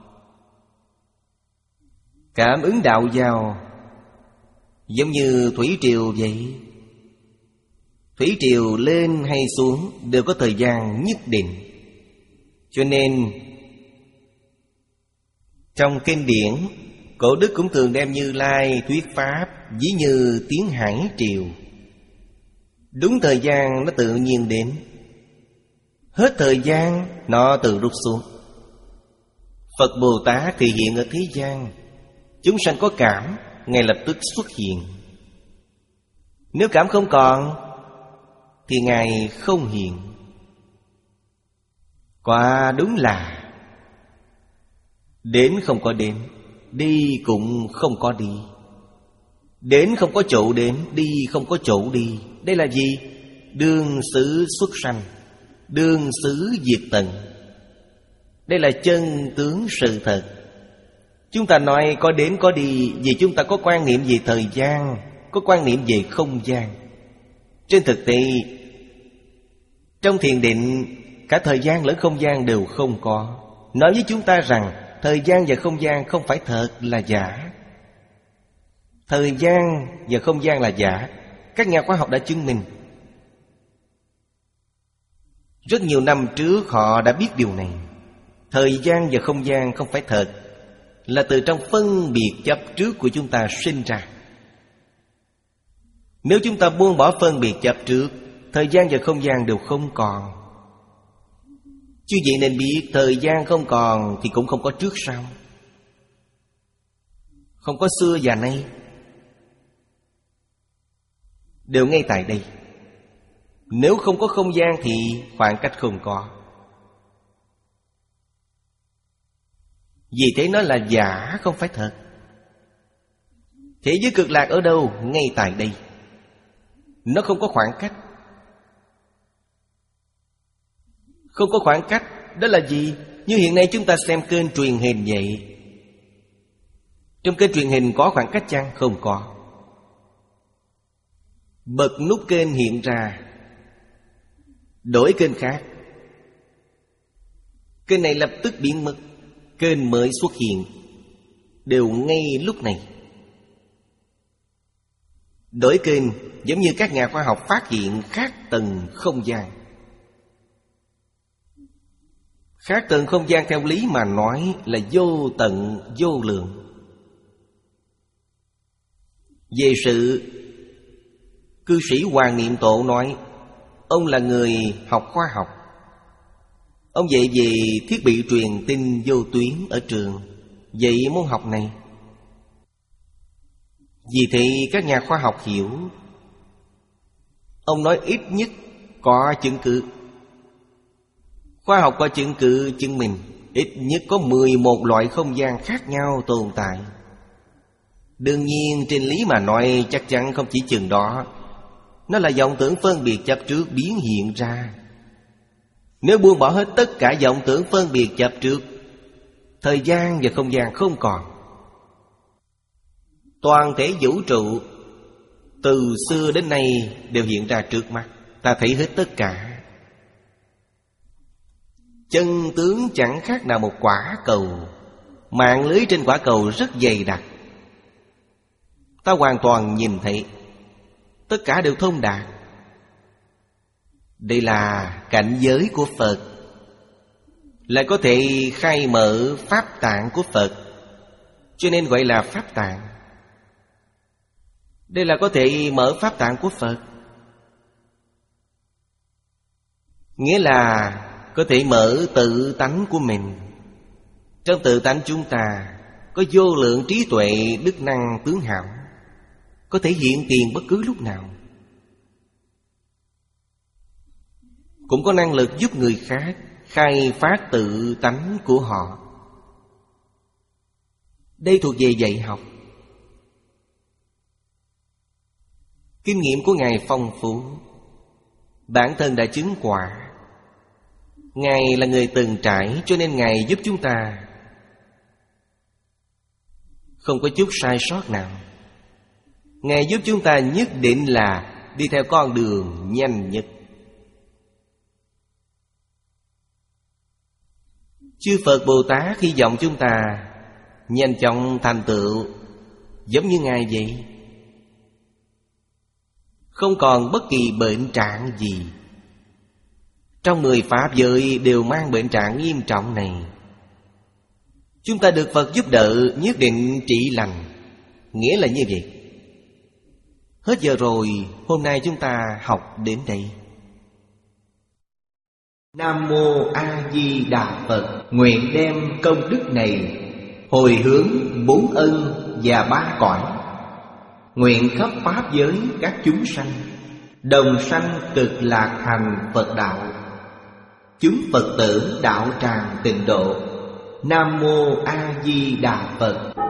Cảm ứng đạo giao giống như thủy triều vậy. Thủy triều lên hay xuống đều có thời gian nhất định. Cho nên trong kinh điển, cổ đức cũng thường đem Như Lai thuyết pháp ví như tiếng hải triều. Đúng thời gian nó tự nhiên đến, hết thời gian nó tự rút xuống. Phật Bồ Tát thì hiện ở thế gian, chúng sanh có cảm ngay lập tức xuất hiện. Nếu cảm không còn thì Ngài không hiện. Quả đúng là Đến không có đến, đi cũng không có đi. Đến không có chỗ đến, đi không có chỗ đi. Đây là gì? Đương xứ xuất sanh, đương xứ diệt tận. Đây là chân tướng sự thật. Chúng ta nói có đến có đi vì chúng ta có quan niệm về thời gian, có quan niệm về không gian. Trên thực tế, trong thiền định, cả thời gian lẫn không gian đều không có. Nói với chúng ta rằng thời gian và không gian không phải thật, là giả. Thời gian và không gian là giả. Các nhà khoa học đã chứng minh. Rất nhiều năm trước họ đã biết điều này. Thời gian và không gian không phải thật, là từ trong phân biệt chấp trước của chúng ta sinh ra. Nếu chúng ta buông bỏ phân biệt chấp trước, thời gian và không gian đều không còn. Chứ vậy nên biết thời gian không còn thì cũng không có trước sau, không có xưa và nay, đều ngay tại đây. Nếu không có không gian thì khoảng cách không có. Vì thế nó là giả, không phải thật. Thế giới cực lạc ở đâu? Ngay tại đây. Nó không có khoảng cách. Không có khoảng cách. Đó là gì? Như hiện nay chúng ta xem kênh truyền hình vậy. Trong kênh truyền hình có khoảng cách chăng? Không có. Bật nút kênh hiện ra, đổi kênh khác, kênh này lập tức biến mất, kênh mới xuất hiện, đều ngay lúc này. Đổi kênh giống như các nhà khoa học phát hiện khác tầng không gian. Khác tầng không gian theo lý mà nói là vô tận vô lượng. Về sự, cư sĩ Hoàng Niệm Tổ nói, ông là người học khoa học. Ông dạy về thiết bị truyền tin vô tuyến ở trường, dạy môn học này. Vì thế các nhà khoa học hiểu. Ông nói ít nhất có chứng cứ. Khoa học có chứng cứ chứng minh ít nhất có mười một loại không gian khác nhau tồn tại. Đương nhiên trên lý mà nói chắc chắn không chỉ chừng đó. Nó là vọng tưởng phân biệt chấp trước biến hiện ra. Nếu buông bỏ hết tất cả vọng tưởng phân biệt chấp trước, thời gian và không gian không còn. Toàn thể vũ trụ từ xưa đến nay đều hiện ra trước mắt. Ta thấy hết tất cả. Chân tướng chẳng khác nào một quả cầu. Mạng lưới trên quả cầu rất dày đặc. Ta hoàn toàn nhìn thấy. Tất cả đều thông đạt. Đây là cảnh giới của Phật, lại có thể khai mở pháp tạng của Phật, cho nên gọi là pháp tạng. Đây là có thể mở pháp tạng của Phật, nghĩa là có thể mở tự tánh của mình. Trong tự tánh chúng ta có vô lượng trí tuệ, đức năng tướng hảo, có thể hiện tiền bất cứ lúc nào. Cũng có năng lực giúp người khác khai phát tự tánh của họ. Đây thuộc về dạy học. Kinh nghiệm của Ngài phong phú, bản thân đã chứng quả. Ngài là người từng trải, cho nên Ngài giúp chúng ta không có chút sai sót nào. Ngài giúp chúng ta nhất định là đi theo con đường nhanh nhất. Chư Phật Bồ Tát hy vọng chúng ta nhanh chóng thành tựu giống như Ngài vậy, không còn bất kỳ bệnh trạng gì. Trong mười pháp giới đều mang bệnh trạng nghiêm trọng này. Chúng ta được Phật giúp đỡ nhất định trị lành. Nghĩa là như vậy. Hết giờ rồi, hôm nay chúng ta học đến đây. Nam Mô A Di Đà Phật. Nguyện đem công đức này hồi hướng bốn ân và ba cõi. Nguyện khắp pháp giới các chúng sanh đồng sanh cực lạc thành Phật đạo. Chúng Phật tử đạo tràng tịnh độ Nam Mô A Di Đà Phật.